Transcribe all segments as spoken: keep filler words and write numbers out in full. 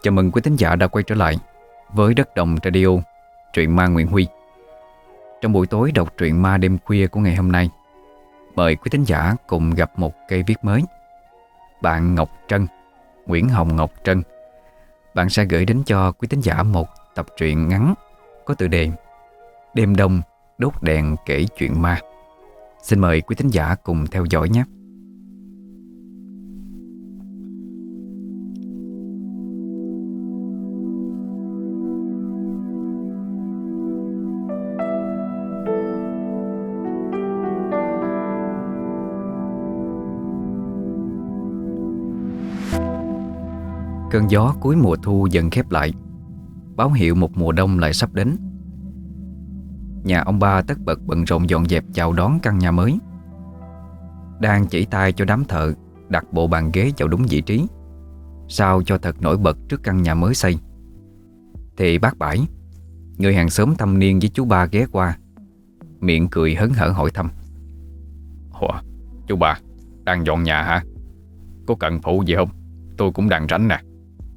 Chào mừng quý thính giả đã quay trở lại với Đất Đồng Radio, truyện ma Nguyễn Huy. Trong buổi tối đọc truyện ma đêm khuya của ngày hôm nay, mời quý thính giả cùng gặp một cây viết mới. Bạn Ngọc Trân, Nguyễn Hồng Ngọc Trân, bạn sẽ gửi đến cho quý thính giả một tập truyện ngắn có tựa đề Đêm đông đốt đèn kể chuyện ma. Xin mời quý thính giả cùng theo dõi nhé. Cơn gió cuối mùa thu dần khép lại, báo hiệu một mùa đông lại sắp đến. Nhà ông ba tất bật bận rộn dọn dẹp chào đón căn nhà mới. Đang chỉ tay cho đám thợ đặt bộ bàn ghế vào đúng vị trí, sao cho thật nổi bật trước căn nhà mới xây, thì bác Bãi, người hàng xóm thâm niên với chú ba ghé qua, miệng cười hớn hở hỏi thăm: Ủa, chú ba, đang dọn nhà hả? Có cần phụ gì không? Tôi cũng đang rảnh nè.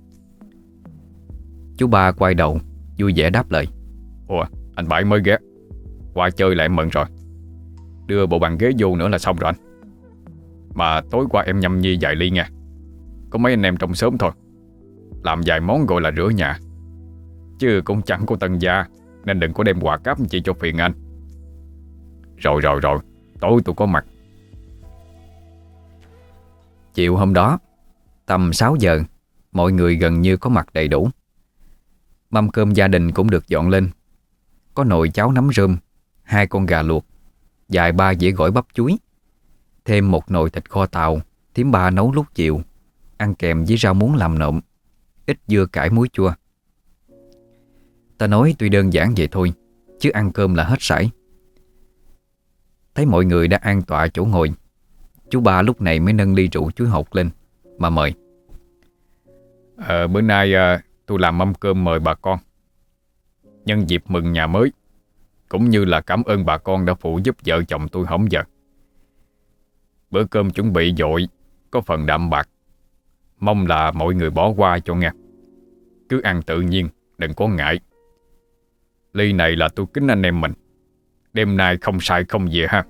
Chú ba quay đầu vui vẻ đáp lời: Ủa, anh Bãi mới ghé, qua chơi lại em mừng rồi. Đưa bộ bàn ghế vô nữa là xong rồi anh. Mà tối qua em nhâm nhi vài ly nha. Có mấy anh em trong xóm thôi, làm vài món gọi là rửa nhà, chứ cũng chẳng có tân gia, nên đừng có đem quà cáp chị cho phiền anh. Rồi rồi rồi, tối tôi có mặt. Chiều hôm đó tầm sáu giờ, mọi người gần như có mặt đầy đủ. Mâm cơm gia đình cũng được dọn lên. Có nồi cháo nấm rơm, hai con gà luộc, vài ba dĩa gỏi bắp chuối, thêm một nồi thịt kho tàu thím ba nấu lúc chiều, ăn kèm với rau muống làm nộm, ít dưa cải muối chua. Ta nói tuy đơn giản vậy thôi, chứ ăn cơm là hết sảy. Thấy mọi người đã an tọa chỗ ngồi, chú ba lúc này mới nâng ly rượu chuối hột lên mà mời. Ờ, bữa nay à, tôi làm mâm cơm mời bà con, nhân dịp mừng nhà mới, cũng như là cảm ơn bà con đã phụ giúp vợ chồng tôi hổng giờ. Bữa cơm chuẩn bị dội, có phần đạm bạc, mong là mọi người bỏ qua cho nghe. Cứ ăn tự nhiên, đừng có ngại. Ly này là tôi kính anh em mình, đêm nay không sai không về ha.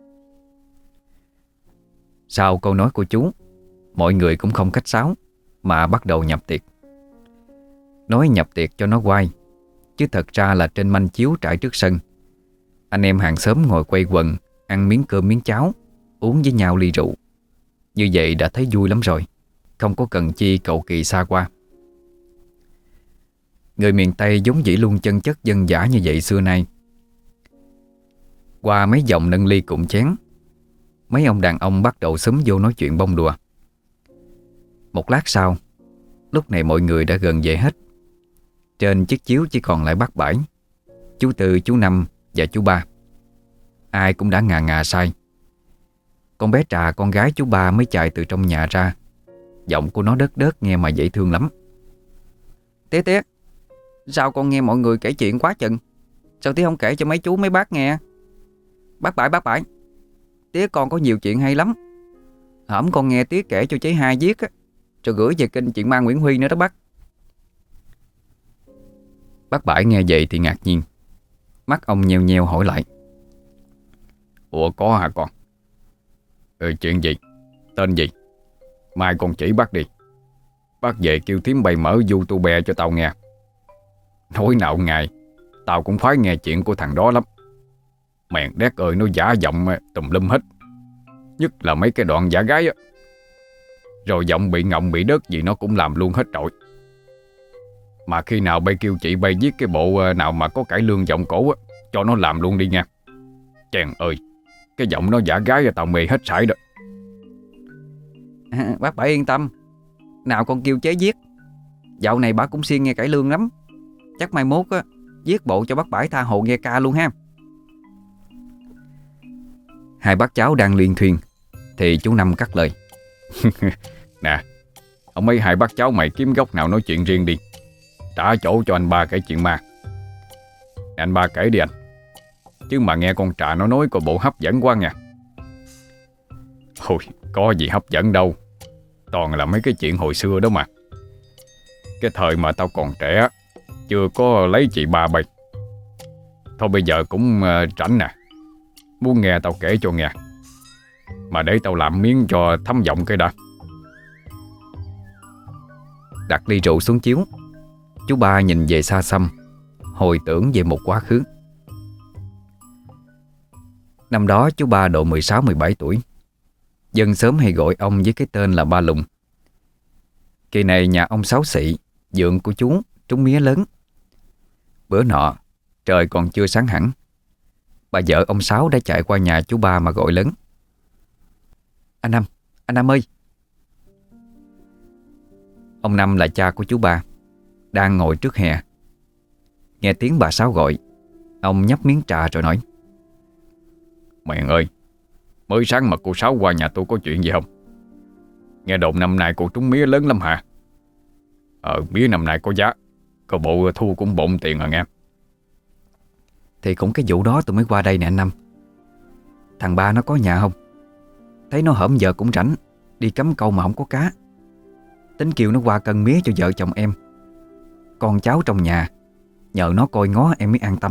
Sau câu nói của chú, mọi người cũng không khách sáo mà bắt đầu nhập tiệc. Nói nhập tiệc cho nó quay, chứ thật ra là trên manh chiếu trải trước sân. Anh em hàng xóm ngồi quây quần, ăn miếng cơm miếng cháo, uống với nhau ly rượu. Như vậy đã thấy vui lắm rồi, không có cần chi cầu kỳ xa qua. Người miền Tây vốn dĩ luôn chân chất dân dã như vậy xưa nay. Qua mấy dòng nâng ly cụng chén, mấy ông đàn ông bắt đầu xúm vô nói chuyện bông đùa. Một lát sau, lúc này mọi người đã gần về hết. Trên chiếc chiếu chỉ còn lại bác Bãi, chú Tư, chú Năm và chú Ba. Ai cũng đã ngà ngà say. Con bé Trà, con gái chú Ba mới chạy từ trong nhà ra. Giọng của nó đớt đớt nghe mà dễ thương lắm. Tía tía, sao con nghe mọi người kể chuyện quá chừng? Sao tía không kể cho mấy chú mấy bác nghe? Bác Bãi, bác Bãi, tía con có nhiều chuyện hay lắm. Hổm con nghe tía kể cho cháy hai viết á, rồi gửi về kênh Chuyện Ma Nguyễn Huy nữa đó bác. Bác Bãi nghe vậy thì ngạc nhiên. Mắt ông nheo nheo hỏi lại: Ủa có hả con? Ừ, chuyện gì? Tên gì? Mai con chỉ bác đi. Bác về kêu thím bày mở YouTube cho tao nghe. Nói nào ngày tao cũng phải nghe chuyện của thằng đó lắm. Mèn đét ơi, nó giả giọng tùm lum hết, nhất là mấy cái đoạn giả gái á. Rồi giọng bị ngọng bị đớt gì nó cũng làm luôn hết trội. Mà khi nào bay kêu chị bay viết cái bộ nào mà có cải lương giọng cổ á, cho nó làm luôn đi nha. Chèn ơi, cái giọng nó giả gái tao mê hết sải đó. À, bác Bãi yên tâm, nào con kêu chế viết. Dạo này bà cũng siêng nghe cải lương lắm. Chắc mai mốt á, viết bộ cho bác Bãi tha hồ nghe ca luôn ha. Hai bác cháu đang liên thuyên thì chú Năm cắt lời: Nè, ông mấy hai bác cháu mày kiếm góc nào nói chuyện riêng đi, trả chỗ cho anh ba kể chuyện ma. Nè, anh ba kể đi anh. Chứ mà nghe con Trà nó nói có bộ hấp dẫn quá nha. Ôi, có gì hấp dẫn đâu, toàn là mấy cái chuyện hồi xưa đó mà. Cái thời mà tao còn trẻ, chưa có lấy chị ba bay. Thôi bây giờ cũng uh, rảnh nè, muốn nghe tao kể cho nghe. Mà để tao làm miếng cho thấm giọng cái đã. Đặt ly rượu xuống chiếu, chú ba nhìn về xa xăm, hồi tưởng về một quá khứ. Năm đó chú ba độ mười sáu mười bảy tuổi. Dân xóm hay gọi ông với cái tên là Ba Lùng. Kỳ này nhà ông Sáu xị, dượng của chú, trúng mía lớn. Bữa nọ, trời còn chưa sáng hẳn, bà vợ ông Sáu đã chạy qua nhà chú ba mà gọi lớn: Anh Năm, anh Năm ơi! Ông Năm là cha của chú ba, đang ngồi trước hè. Nghe tiếng bà Sáu gọi, ông nhấp miếng trà rồi nói: Mẹ ơi, mới sáng mà cô Sáu qua nhà tôi có chuyện gì không? Nghe đồn năm nay cô trúng mía lớn lắm hả? Ờ, mía năm nay có giá, có bộ thu cũng bộn tiền à nghe. Thì cũng cái vụ đó tôi mới qua đây nè anh Năm. Thằng ba nó có nhà không? Thấy nó hổm giờ cũng rảnh, đi cắm câu mà không có cá. Tính kêu nó qua cân mía cho vợ chồng em. Con cháu trong nhà, nhờ nó coi ngó em mới an tâm.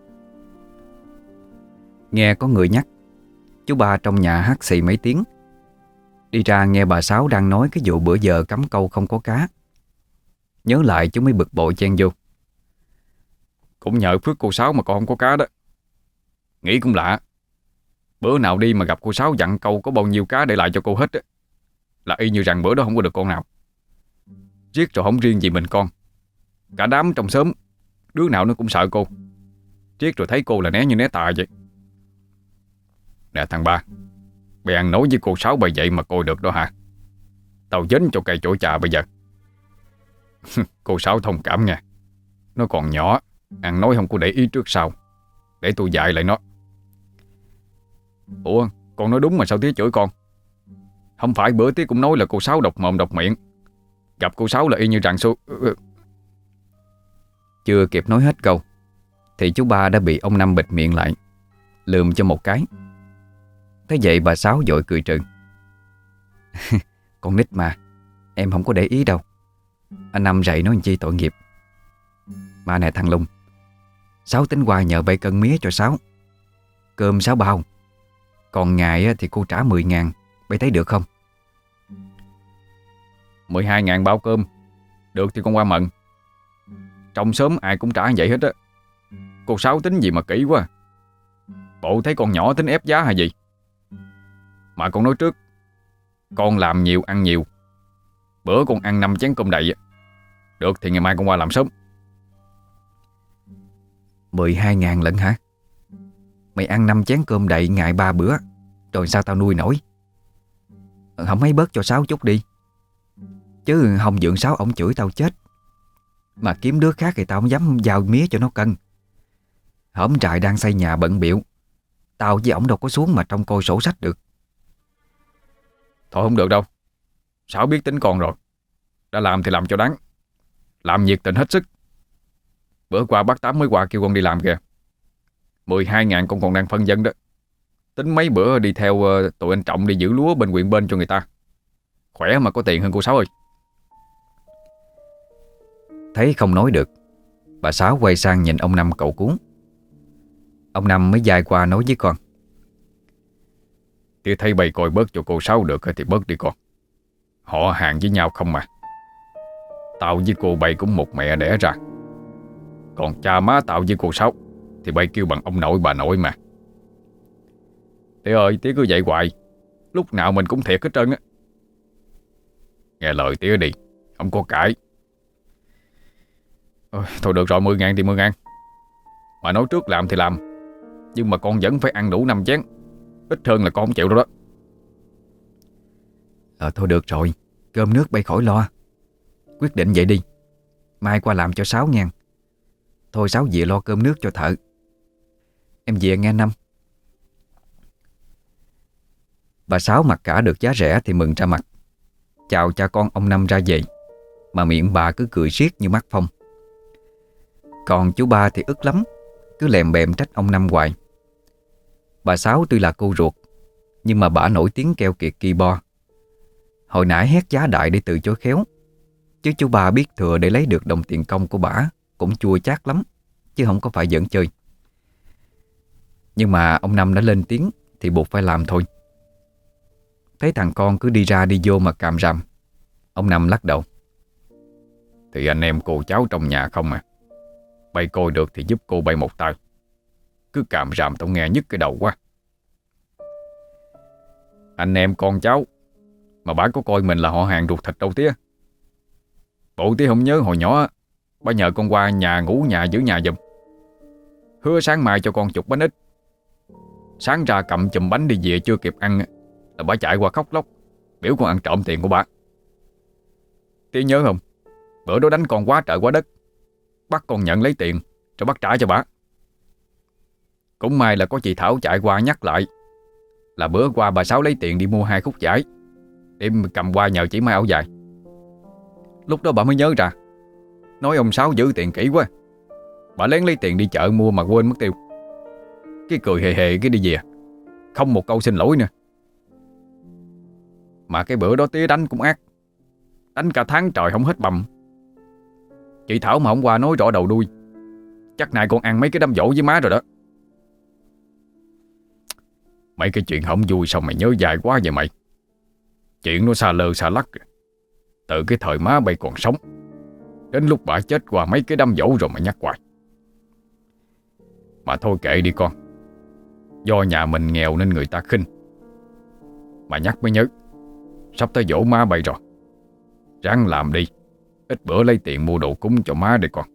Nghe có người nhắc, chú ba trong nhà hắt xì mấy tiếng, đi ra nghe bà Sáu đang nói cái vụ bữa giờ cắm câu không có cá. Nhớ lại chú mới bực bội chen vô: Cũng nhờ phước cô Sáu mà còn không có cá đó. Nghĩ cũng lạ, bữa nào đi mà gặp cô Sáu dặn câu có bao nhiêu cá để lại cho cô hết á, là y như rằng bữa đó không có được con nào. Riết rồi không riêng gì mình con, cả đám trong xóm đứa nào nó cũng sợ cô. Riết rồi thấy cô là né như né tà vậy. Nè thằng ba, mày ăn nói với cô Sáu bởi vậy mà coi được đó hả? Tao dính cho cây chỗ trà bây giờ. Cô Sáu thông cảm nha, nó còn nhỏ, ăn nói không có để ý trước sau. Để tôi dạy lại nó. Ủa, con nói đúng mà sao tía chửi con? Không phải bữa tía cũng nói là cô Sáu độc mồm độc miệng, gặp cô Sáu là y như rằng su... Chưa kịp nói hết câu thì chú ba đã bị ông Năm bịt miệng lại, lườm cho một cái. Thế vậy bà Sáu vội cười trừ: Con nít mà, em không có để ý đâu. Anh Năm dạy nó làm chi tội nghiệp. Mà nè thằng Lùng, Sáu tính qua nhờ bay cân mía cho Sáu. Cơm Sáu bao, còn ngày thì cô trả mười ngàn. Bay thấy được không? Mười hai ngàn bao cơm. Được thì con qua mận. Trong xóm ai cũng trả vậy hết á. Cô Sáu tính gì mà kỹ quá. Bộ thấy con nhỏ tính ép giá hay gì? Mà con nói trước, con làm nhiều ăn nhiều. Bữa con ăn năm chén cơm đầy. Được thì ngày mai con qua làm sớm. Mười hai ngàn lận hả? Mày ăn năm chén cơm đầy ngày ba bữa, rồi sao tao nuôi nổi? Không mấy bớt cho Sáu chút đi, chứ không dượng Sáu ổng chửi tao chết. Mà kiếm đứa khác thì tao không dám giao mía cho nó cân. Hổm trại đang xây nhà bận biểu, tao với ổng đâu có xuống mà trông coi sổ sách được. Thôi không được đâu, Sáu biết tính con rồi. Đã làm thì làm cho đáng, làm nhiệt tình hết sức. Bữa qua bác Tám mới qua kêu con đi làm kìa. Mười hai ngàn con còn đang phân dân đó. Tính mấy bữa đi theo uh, tụi anh Trọng đi giữ lúa bên huyện bên cho người ta. Khỏe mà có tiền hơn cô Sáu ơi. Thấy không nói được, bà Sáu quay sang nhìn ông Năm cậu cuốn. Ông Năm mới dài qua nói với con: Tía thấy bày coi bớt cho cô Sáu được thì bớt đi con. Họ hàng với nhau không mà. Tao với cô bày cũng một mẹ đẻ ra. Còn cha má tao với cô Sáu thì bày kêu bằng ông nội bà nội mà. Tía ơi, tía cứ vậy hoài, lúc nào mình cũng thiệt hết trơn á. Nghe lời tía đi, không có cãi. Ôi, thôi được rồi, mười ngàn thì mười ngàn. Mà nói trước làm thì làm, nhưng mà con vẫn phải ăn đủ năm chén. Ít hơn là con không chịu đâu đó. Ờ thôi được rồi, cơm nước bay khỏi lo. Quyết định vậy đi, mai qua làm cho Sáu ngàn. Thôi Sáu về lo cơm nước cho thợ. Em về nghe Năm. Bà Sáu mặc cả được giá rẻ thì mừng ra mặt, chào cha con ông Năm ra về. Mà miệng bà cứ cười riết như mắt phong. Còn chú ba thì ức lắm, cứ lèm bèm trách ông Năm hoài. Bà Sáu tuy là cô ruột, nhưng mà bà nổi tiếng keo kiệt ki bo. Hồi nãy hét giá đại để từ chối khéo, Chứ chú ba biết thừa để lấy được đồng tiền công của bả cũng chua chát lắm, chứ không có phải giỡn chơi. Nhưng mà ông Năm đã lên tiếng thì buộc phải làm thôi. Thấy thằng con cứ đi ra đi vô mà càm ràm, ông Năm lắc đầu. Thì anh em cô cháu trong nhà không à. Bay coi được thì giúp cô bay một tay. Cứ càm ràm tao nghe nhức cái đầu quá. Anh em con cháu mà bả có coi mình là họ hàng ruột thịt đâu tía. Bộ tía không nhớ hồi nhỏ bả nhờ con qua nhà ngủ nhà giữ nhà giùm. Hứa sáng mai cho con chục bánh ít. Sáng ra cầm chùm bánh đi về chưa kịp ăn là bả chạy qua khóc lóc biểu con ăn trộm tiền của bả. Tía nhớ không? Bữa đó đánh con quá trời quá đất, bắt con nhận lấy tiền rồi bắt trả cho bả. Cũng may là có chị Thảo chạy qua nhắc lại là bữa qua bà Sáu lấy tiền đi mua hai khúc vải để cầm qua nhờ chỉ may áo dài. Lúc đó bà mới nhớ ra, nói ông Sáu giữ tiền kỹ quá, bà lén lấy tiền đi chợ mua mà quên mất tiêu. Cái cười hề hề cái đi về, không một câu xin lỗi nữa. Mà cái bữa đó tía đánh cũng ác, đánh cả tháng trời không hết bầm. Chị Thảo mà hôm qua nói rõ đầu đuôi, chắc nay con ăn mấy cái đám dỗ với má rồi đó. Mấy cái chuyện không vui sao mày nhớ dài quá vậy mày? Chuyện nó xa lơ xa lắc, từ cái thời má bay còn sống đến lúc bà chết qua mấy cái đám dỗ rồi mà nhắc hoài. Mà thôi kệ đi con, do nhà mình nghèo nên người ta khinh. Mà nhắc mới nhớ, sắp tới dỗ má bay rồi, ráng làm đi, ít bữa lấy tiền mua đồ cúng cho má đi con.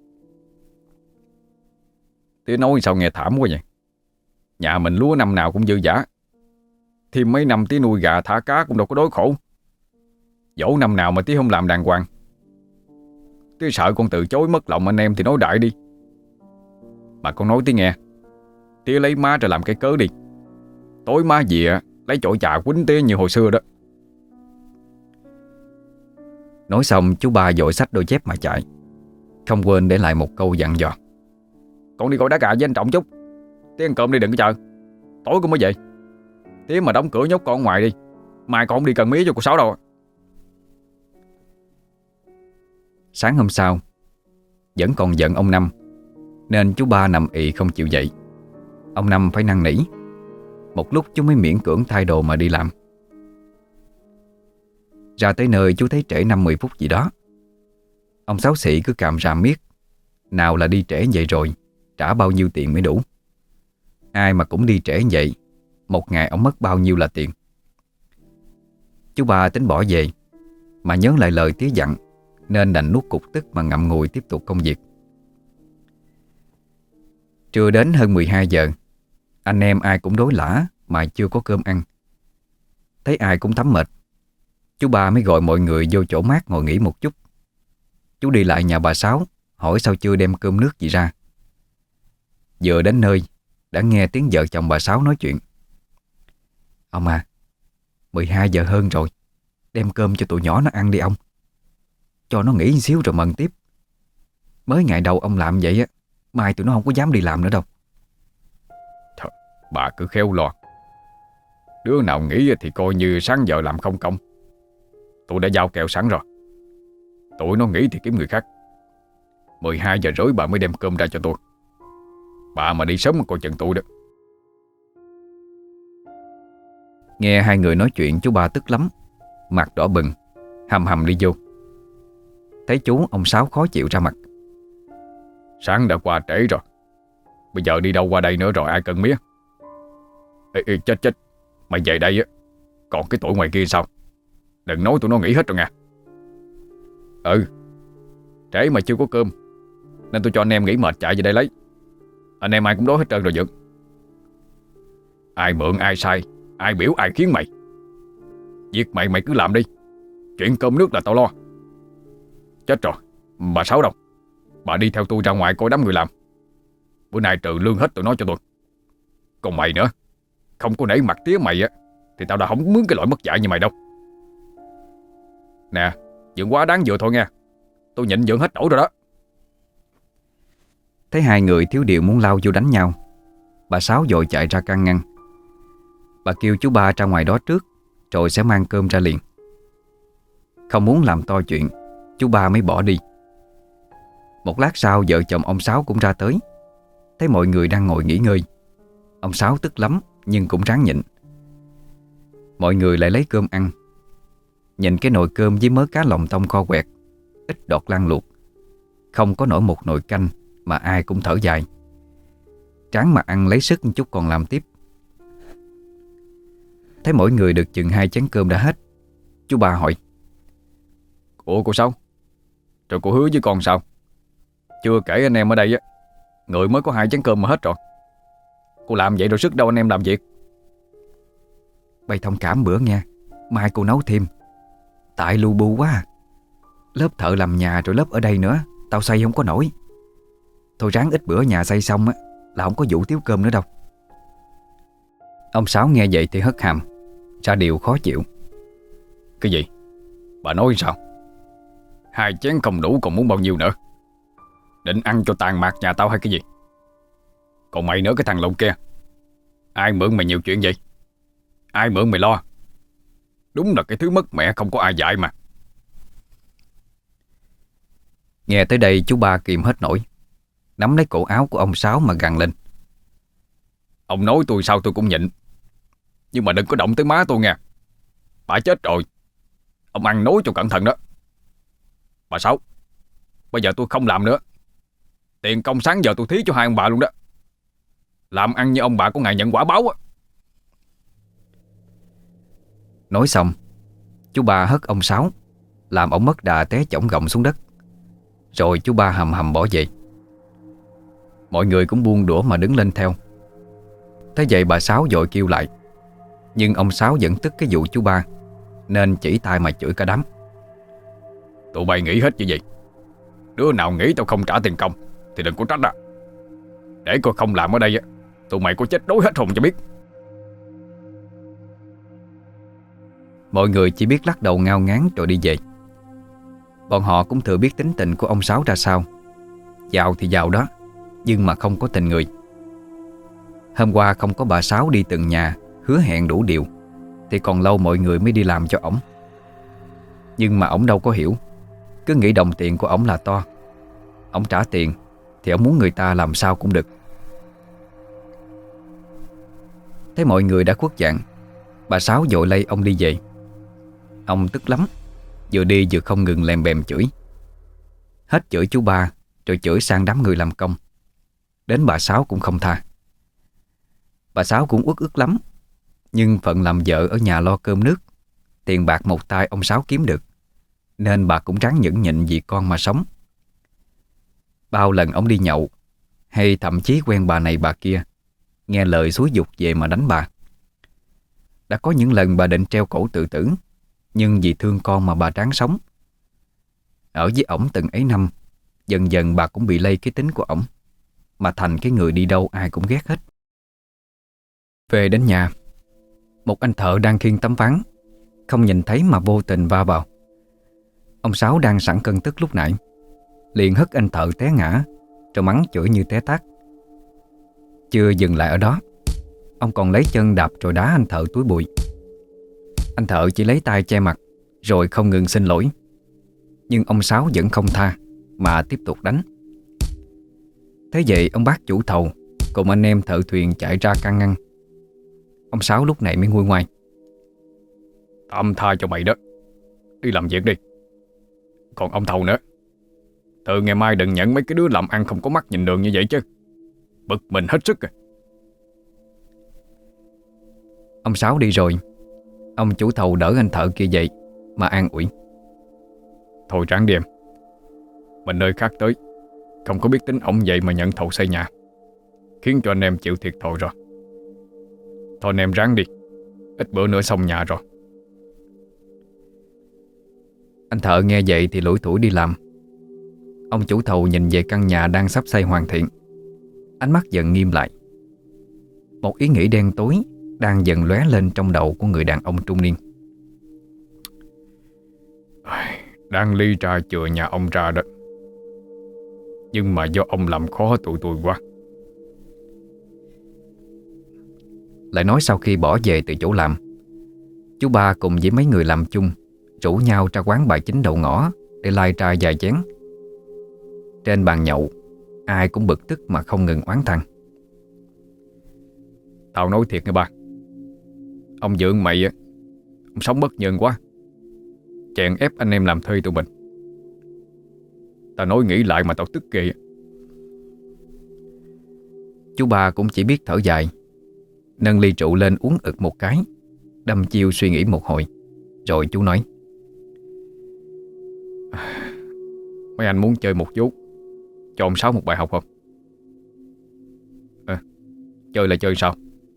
Tía nói sao nghe thảm quá vậy? Nhà mình lúa năm nào cũng dư dả, thêm mấy năm tía nuôi gà thả cá cũng đâu có đói khổ. Dỗ năm nào mà tía không làm đàng hoàng. Tía sợ con từ chối mất lòng anh em thì nói đại đi. Mà con nói tía nghe, tía lấy má ra làm cái cớ đi, tối má về lấy chổi trà quýnh tía như hồi xưa đó. Nói xong chú ba vội xách đôi dép mà chạy, không quên để lại một câu dặn dò. Con đi gọi đá gà với anh Trọng chút, tía ăn cơm đi đừng có chờ, tối con mới về. Tía mà đóng cửa nhốt con ngoài đi, mai con không đi cần mía cho cô Sáu đâu. Sáng hôm sau vẫn còn giận ông Năm, nên chú ba nằm ì không chịu dậy. Ông Năm phải năn nỉ. Một lúc chú mới miễn cưỡng thay đồ mà đi làm. Ra tới nơi chú thấy trễ năm mười phút gì đó. Ông Sáu xị cứ càm ràm miết, nào là đi trễ vậy rồi trả bao nhiêu tiền mới đủ. Ai mà cũng đi trễ vậy, một ngày ông mất bao nhiêu là tiền. Chú ba tính bỏ về, mà nhớ lại lời tía dặn, nên đành nuốt cục tức mà ngậm ngùi tiếp tục công việc. Trưa đến hơn mười hai giờ, anh em ai cũng đói lả mà chưa có cơm ăn. Thấy ai cũng thấm mệt, chú ba mới gọi mọi người vô chỗ mát ngồi nghỉ một chút. Chú đi lại nhà bà Sáu, hỏi sao chưa đem cơm nước gì ra. Vừa đến nơi, đã nghe tiếng vợ chồng bà Sáu nói chuyện. Ông à, mười hai giờ hơn rồi, đem cơm cho tụi nhỏ nó ăn đi ông. Cho nó nghỉ một xíu rồi mần tiếp. Mới ngày đầu ông làm vậy á, mai tụi nó không có dám đi làm nữa đâu. Thôi, bà cứ khéo lo. Đứa nào nghỉ thì coi như sáng giờ làm không công. Tôi đã giao kèo sẵn rồi. Tụi nó nghỉ thì kiếm người khác. mười hai giờ rưỡi bà mới đem cơm ra cho tôi. Bà mà đi sớm mà coi chừng tôi đó. Nghe hai người nói chuyện chú ba tức lắm, mặt đỏ bừng, hầm hầm đi vô. Thấy chú, ông Sáu khó chịu ra mặt. Sáng đã qua trễ rồi, bây giờ đi đâu qua đây nữa rồi ai cần mía. Ê, ê, chết chết, mày về đây á, còn cái tụi ngoài kia sao? Đừng nói tụi nó nghỉ hết rồi nha. Ừ, trễ mà chưa có cơm, nên tôi cho anh em nghỉ mệt chạy về đây lấy. Anh em ai cũng đói hết trơn rồi Dượng. Ai mượn ai sai, ai biểu ai khiến mày. Việc mày mày cứ làm đi, chuyện cơm nước là tao lo. Chết rồi, bà Sáu đâu? Bà đi theo tôi ra ngoài coi đám người làm. Bữa nay trừ lương hết tụi nó cho tôi. Còn mày nữa, không có nể mặt tía mày á thì tao đã không mướn cái loại mất dạy như mày đâu. Nè, Dượng quá đáng vừa thôi nha. Tôi nhịn Dượng hết nổi rồi đó. Thấy hai người thiếu điều muốn lao vô đánh nhau, bà Sáu vội chạy ra can ngăn. Bà kêu chú ba ra ngoài đó trước, rồi sẽ mang cơm ra liền. Không muốn làm to chuyện, Chú ba mới bỏ đi. Một lát sau vợ chồng ông Sáu cũng ra tới. Thấy mọi người đang ngồi nghỉ ngơi, ông Sáu tức lắm nhưng cũng ráng nhịn. Mọi người lại lấy cơm ăn. Nhìn cái nồi cơm với mớ cá lòng tông kho quẹt, ít đọt lăn luộc, không có nổi một nồi canh mà ai cũng thở dài. Tráng mà ăn lấy sức một chút còn làm tiếp. Thấy mỗi người được chừng hai chén cơm đã hết, chú ba hỏi: Ủa cô Sáu, rồi cô hứa với con sao? Chưa kể anh em ở đây á, người mới có hai chén cơm mà hết rồi. Cô làm vậy rồi sức đâu anh em làm việc. Bày thông cảm bữa nghe, mai cô nấu thêm. Tại lu bu quá à. Lớp thợ làm nhà rồi lớp ở đây nữa, tao xây không có nổi. Thôi ráng ít bữa nhà xây xong á là không có vụ thiếu cơm nữa đâu. Ông Sáu nghe vậy thì hất hàm, ra điều khó chịu. Cái gì? Bà nói sao? Hai chén không đủ còn muốn bao nhiêu nữa? Định ăn cho tàn mạc nhà tao hay cái gì? Còn mày nữa cái thằng lộn kia, ai mượn mày nhiều chuyện vậy? Ai mượn mày lo? Đúng là cái thứ mất mẹ không có ai dạy mà. Nghe tới đây chú ba kìm hết nổi, nắm lấy cổ áo của ông Sáu mà gằn lên: Ông nói tôi sao tôi cũng nhịn, nhưng mà đừng có động tới má tôi nghe. Bà chết rồi, ông ăn nói cho cẩn thận đó. Bà Sáu, bây giờ tôi không làm nữa. Tiền công sáng giờ tôi thí cho hai ông bà luôn đó. Làm ăn như ông bà có ngày nhận quả báo á. Nói xong, chú ba hất ông Sáu, làm ổng mất đà té chổng gọng xuống đất. Rồi chú ba hầm hầm bỏ về. Mọi người cũng buông đũa mà đứng lên theo. Thế vậy bà Sáu vội kêu lại, nhưng ông Sáu vẫn tức cái vụ chú ba, nên chỉ tay mà chửi cả đám. Tụi bay nghĩ hết như vậy. Đứa nào nghĩ tao không trả tiền công thì đừng có trách đó. Để coi không làm ở đây á, tụi mày có chết đói hết hồn cho biết. Mọi người chỉ biết lắc đầu ngao ngán rồi đi về. Bọn họ cũng thừa biết tính tình của ông Sáu ra sao. Giàu thì giàu đó, nhưng mà không có tình người. Hôm qua không có bà Sáu đi từng nhà hứa hẹn đủ điều thì còn lâu mọi người mới đi làm cho ổng. Nhưng mà ổng đâu có hiểu, cứ nghĩ đồng tiền của ổng là to. Ổng trả tiền thì ổng muốn người ta làm sao cũng được. Thấy mọi người đã khuất dạng, bà Sáu vội lay ông đi về. Ông tức lắm, vừa đi vừa không ngừng lèm bèm chửi. Hết chửi chú ba rồi chửi sang đám người làm công. Đến bà Sáu cũng không tha. Bà Sáu cũng uất ức lắm, nhưng phận làm vợ ở nhà lo cơm nước, tiền bạc một tay ông Sáu kiếm được, nên bà cũng ráng nhẫn nhịn vì con mà sống. Bao lần ông đi nhậu, hay thậm chí quen bà này bà kia, nghe lời xúi giục về mà đánh bà. Đã có những lần bà định treo cổ tự tử, nhưng vì thương con mà bà ráng sống. Ở với ổng từng ấy năm, dần dần bà cũng bị lây cái tính của ổng, mà thành cái người đi đâu ai cũng ghét hết. Về đến nhà, một anh thợ đang khiêng tấm ván, không nhìn thấy mà vô tình va vào. Ông Sáu đang sẵn cơn tức lúc nãy, liền hất anh thợ té ngã, rồi mắng chửi như té tát. Chưa dừng lại ở đó, ông còn lấy chân đạp rồi đá anh thợ túi bụi. Anh thợ chỉ lấy tay che mặt, rồi không ngừng xin lỗi. Nhưng ông Sáu vẫn không tha, mà tiếp tục đánh. Thế vậy ông bác chủ thầu cùng anh em thợ thuyền chạy ra can ngăn. Ông Sáu lúc này mới nguôi ngoai: Tạm tha cho mày đó, đi làm việc đi. Còn ông thầu nữa, từ ngày mai đừng nhận mấy cái đứa làm ăn không có mắt nhìn đường như vậy chứ. Bực mình hết sức à. Ông Sáu đi rồi, ông chủ thầu đỡ anh thợ kia dậy mà an ủi: Thôi ráng đi em, mình nơi khác tới, không có biết tính ổng vậy mà nhận thầu xây nhà, khiến cho anh em chịu thiệt thòi rồi. Thôi anh em ráng đi, ít bữa nữa xong nhà rồi. Anh thợ nghe vậy thì lủi thủi đi làm. Ông chủ thầu nhìn về căn nhà đang sắp xây hoàn thiện, ánh mắt dần nghiêm lại. Một ý nghĩ đen tối đang dần lóe lên trong đầu của người đàn ông trung niên. Đang ly ra chừa nhà ông ra đó, nhưng mà do ông làm khó tụi tôi quá. Lại nói sau khi bỏ về từ chỗ làm, chú ba cùng với mấy người làm chung rủ nhau ra quán bà Chính đầu ngõ để lai trai vài chén. Trên bàn nhậu, ai cũng bực tức mà không ngừng oán than. Tao nói thiệt nghe ba, ông Vượng mày á, ông sống bất nhân quá, chèn ép anh em làm thuê tụi mình. Tao nói nghĩ lại mà tao tức ghê. Chú ba cũng chỉ biết thở dài, nâng ly rượu lên uống ực một cái, đăm chiêu suy nghĩ một hồi. Rồi chú nói: Mấy anh muốn chơi một chút, cho ông Sáu một bài học không? À, chơi là chơi sao?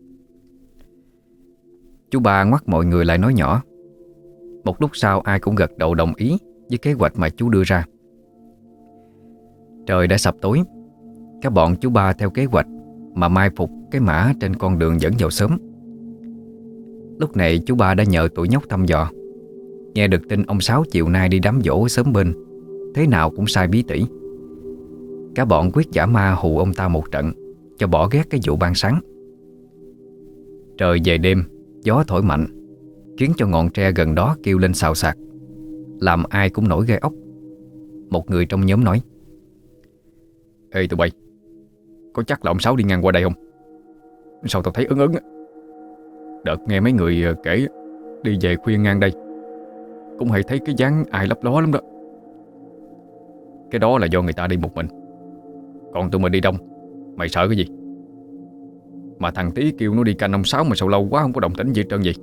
Chú ba ngoắt mọi người lại nói nhỏ. Một lúc sau ai cũng gật đầu đồng ý với kế hoạch mà chú đưa ra. Trời đã sập tối. Các bọn chú ba theo kế hoạch mà mai phục cái mã trên con đường dẫn vào xóm. Lúc này chú ba đã nhờ tụi nhóc thăm dò. Nghe được tin ông Sáu chiều nay đi đám giỗ ở xóm bên, thế nào cũng sai bí tỉ. Cả bọn quyết giả ma hù ông ta một trận, cho bỏ ghét cái vụ ban sáng. Trời về đêm, gió thổi mạnh, khiến cho ngọn tre gần đó kêu lên xào xạc, làm ai cũng nổi gai ốc. Một người trong nhóm nói: Ê tụi bay, có chắc là ông Sáu đi ngang qua đây không? Sao tao thấy ấn ấn á. Đợt nghe mấy người kể đi về khuya ngang đây, cũng hay thấy cái dáng ai lấp ló lắm đó. Cái đó là do người ta đi một mình, còn tụi mình đi đông. Mày sợ cái gì? Mà thằng Tí kêu nó đi canh ông Sáu mà sao lâu quá không có động tĩnh gì hết trơn gì.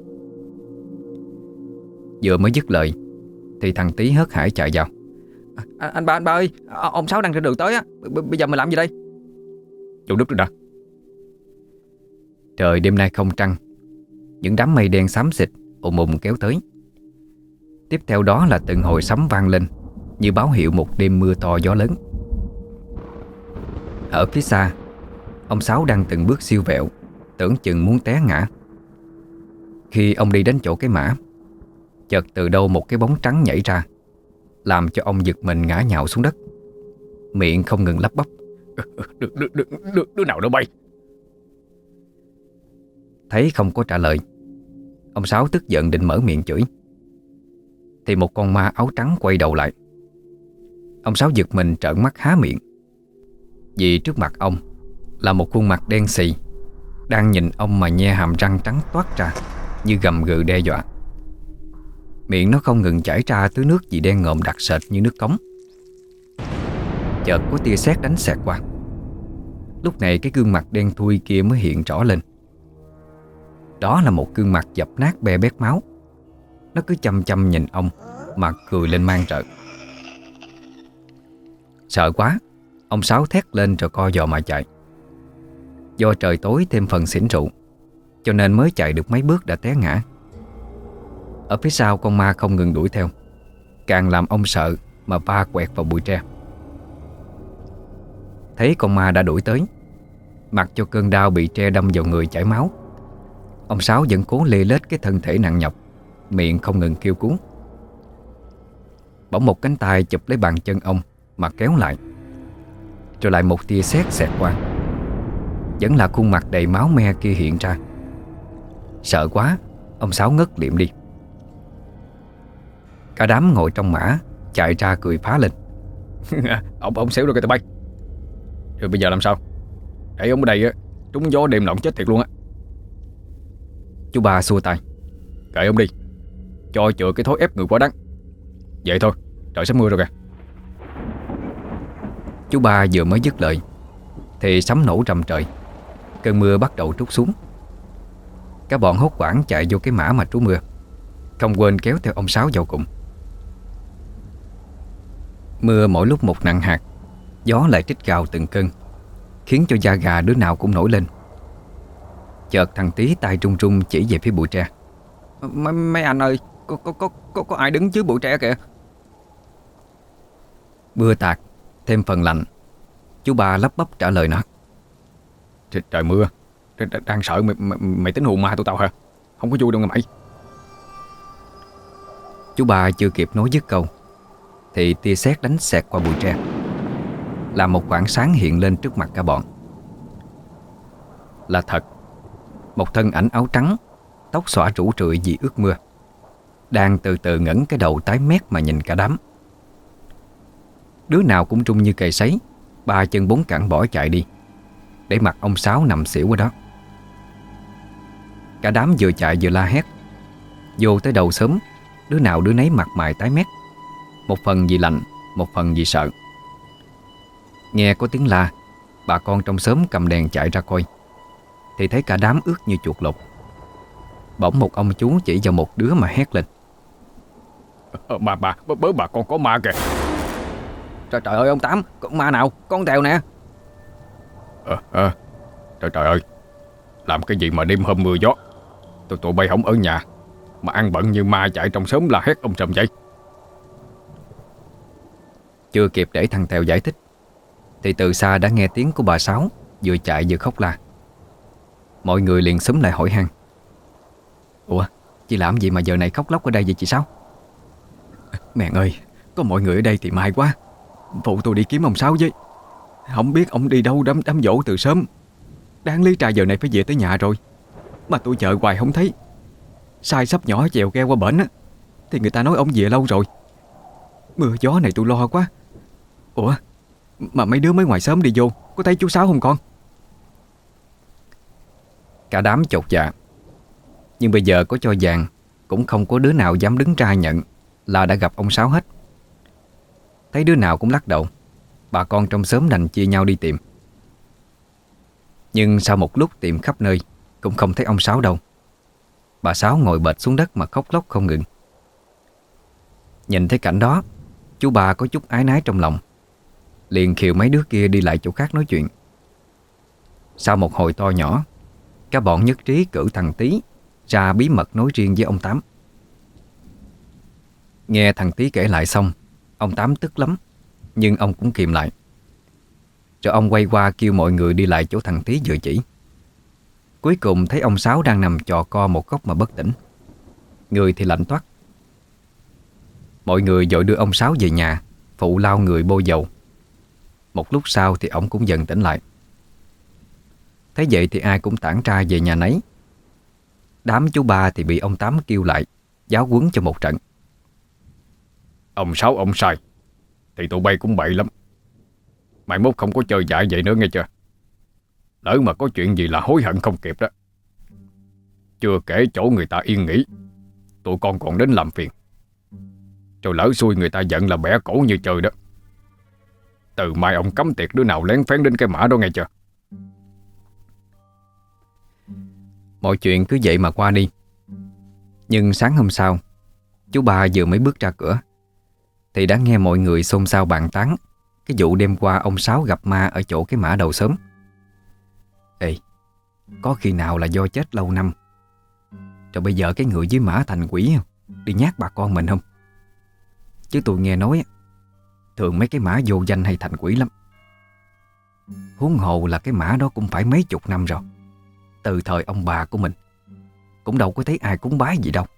Vừa mới dứt lời thì thằng Tí hớt hải chạy vào: à, Anh ba, anh ba ơi, ông Sáu đang trên đường tới á. B- Bây giờ mình làm gì đây? Chủ nước rồi đã. Trời đêm nay không trăng, những đám mây đen xám xịt ùm ùm kéo tới. Tiếp theo đó là từng hồi sấm vang lên, như báo hiệu một đêm mưa to gió lớn. Ở phía xa, ông Sáu đang từng bước siêu vẹo, tưởng chừng muốn té ngã. Khi ông đi đến chỗ cái mã, chợt từ đâu một cái bóng trắng nhảy ra, làm cho ông giật mình ngã nhào xuống đất, miệng không ngừng lắp bắp: Đứa, đứa, đứa, đứa, đứa nào đó bay. Thấy không có trả lời, ông Sáu tức giận định mở miệng chửi, thì một con ma áo trắng quay đầu lại. Ông Sáu giật mình trợn mắt há miệng, vì trước mặt ông là một khuôn mặt đen xì, đang nhìn ông mà nhe hàm răng trắng toát ra, như gầm gừ đe dọa. Miệng nó không ngừng chảy ra thứ nước gì đen ngòm đặc sệt như nước cống. Chợt có tia sét đánh xẹt qua. Lúc này cái gương mặt đen thui kia mới hiện rõ lên. Đó là một gương mặt dập nát be bét máu. Nó cứ chăm chăm nhìn ông mà cười lên man rợ. Sợ quá, ông Sáu thét lên rồi co giò mà chạy. Do trời tối thêm phần xỉn rượu, cho nên mới chạy được mấy bước đã té ngã. Ở phía sau con ma không ngừng đuổi theo, càng làm ông sợ mà va quẹt vào bụi tre. Thấy con ma đã đuổi tới, mặc cho cơn đau bị tre đâm vào người chảy máu, ông Sáu vẫn cố lê lết cái thân thể nặng nhọc, miệng không ngừng kêu cứu. Bỗng một cánh tay chụp lấy bàn chân ông mà kéo lại, rồi lại một tia sét xẹt qua. Vẫn là khuôn mặt đầy máu me kia hiện ra. Sợ quá, ông Sáu ngất liệm đi. Cả đám ngồi trong mã chạy ra cười phá lên: Ông ông xéo rồi kìa tụi bay. Rồi bây giờ làm sao? Để ông ở đây á, trúng gió đêm là ông chết thiệt luôn á. Chú ba xua tay: Kệ ông đi, cho chữa cái thói ép người quá đáng. Vậy thôi, trời sắp mưa rồi kìa. Chú ba vừa mới dứt lời thì sấm nổ rầm trời. Cơn mưa bắt đầu trút xuống. Các bọn hốt hoảng chạy vô cái mã mà trú mưa, không quên kéo theo ông Sáu vào cùng. Mưa mỗi lúc một nặng hạt, gió lại trích gào từng cơn, khiến cho da gà đứa nào cũng nổi lên. Chợt thằng Tí tay trung trung chỉ về phía bụi tre: Mấy, mấy anh ơi, có, có, có, có, có ai đứng dưới bụi tre kìa. Mưa tạt, thêm phần lạnh. Chú ba lắp bắp trả lời nó: Trời, trời mưa, đang sợ mày, mày, mày tính hù ma tụi tao hả? Không có vui đâu nghe mày. Chú ba chưa kịp nói dứt câu thì tia sét đánh xẹt qua bụi tre, làm một khoảng sáng hiện lên trước mặt cả bọn. Là thật, một thân ảnh áo trắng, tóc xõa rủ rượi vì ướt mưa, đang từ từ ngẩng cái đầu tái mét mà nhìn cả đám. Đứa nào cũng trung như cày sấy, ba chân bốn cẳng bỏ chạy đi, để mặc ông Sáu nằm xỉu ở đó. Cả đám vừa chạy vừa la hét. Vô tới đầu xóm, đứa nào đứa nấy mặt mày tái mét, một phần vì lạnh, một phần vì sợ. Nghe có tiếng la, bà con trong xóm cầm đèn chạy ra coi, thì thấy cả đám ướt như chuột lột. Bỗng một ông chú chỉ vào một đứa mà hét lên: Ờ, bà bà bớ bà con có ma kìa. Trời trời ơi ông Tám, con ma nào? Con Tèo nè. Ờ ờ Trời trời ơi, làm cái gì mà đêm hôm mưa gió, tụi tụi bay không ở nhà mà ăn bận như ma chạy trong xóm la hét ông sầm vậy. Chưa kịp để thằng Tèo giải thích, thì từ xa đã nghe tiếng của bà Sáu vừa chạy vừa khóc la. Mọi người liền xúm lại hỏi han: Ủa, chị làm gì mà giờ này khóc lóc ở đây vậy chị Sáu? Mẹ ơi, có mọi người ở đây thì may quá. Phụ tôi đi kiếm ông Sáu với. Không biết ông đi đâu đám đám dỗ từ sớm. Đáng lý trai giờ này phải về tới nhà rồi, mà tôi chờ hoài không thấy. Sai sắp nhỏ chèo ghe qua bển á, thì người ta nói ông về lâu rồi. Mưa gió này tôi lo quá. Ủa, mà mấy đứa mới ngoài sớm đi vô, có thấy chú Sáu không con? Cả đám chột dạ. Nhưng bây giờ có cho vàng cũng không có đứa nào dám đứng ra nhận là đã gặp ông Sáu hết. Thấy đứa nào cũng lắc đầu, bà con trong xóm đành chia nhau đi tìm. Nhưng sau một lúc tìm khắp nơi cũng không thấy ông Sáu đâu. Bà Sáu ngồi bệt xuống đất mà khóc lóc không ngừng. Nhìn thấy cảnh đó, chú ba có chút áy náy trong lòng, liền khiều mấy đứa kia đi lại chỗ khác nói chuyện. Sau một hồi to nhỏ, cả bọn nhất trí cử thằng Tý ra bí mật nói riêng với ông Tám. Nghe thằng Tý kể lại xong, ông Tám tức lắm, nhưng ông cũng kìm lại. Rồi ông quay qua kêu mọi người đi lại chỗ thằng Tý vừa chỉ. Cuối cùng thấy ông Sáu đang nằm chò co một góc mà bất tỉnh, người thì lạnh toát. Mọi người vội đưa ông Sáu về nhà, phụ lau người bôi dầu. Một lúc sau thì ông cũng dần tỉnh lại. Thấy vậy thì ai cũng tản ra về nhà nấy. Đám chú ba thì bị ông Tám kêu lại, giáo huấn cho một trận. Ông Sáu ông sai thì tụi bay cũng bậy lắm. Mai mốt không có chơi dại vậy nữa nghe chưa? Lỡ mà có chuyện gì là hối hận không kịp đó. Chưa kể chỗ người ta yên nghỉ, tụi con còn đến làm phiền. Rồi lỡ xui người ta giận là bẻ cổ như trời đó. Từ mai ông cấm tiệt đứa nào lén phén đến cái mã đó nghe chưa? Mọi chuyện cứ vậy mà qua đi. Nhưng sáng hôm sau, chú ba vừa mới bước ra cửa thì đã nghe mọi người xôn xao bàn tán cái vụ đêm qua ông Sáu gặp ma ở chỗ cái mã đầu xóm. Ê, có khi nào là do chết lâu năm rồi bây giờ cái người dưới mã thành quỷ đi nhát bà con mình không? Chứ tôi nghe nói thường mấy cái mã vô danh hay thành quỷ lắm. Huống hồ là cái mã đó cũng phải mấy chục năm rồi, từ thời ông bà của mình, cũng đâu có thấy ai cúng bái gì đâu.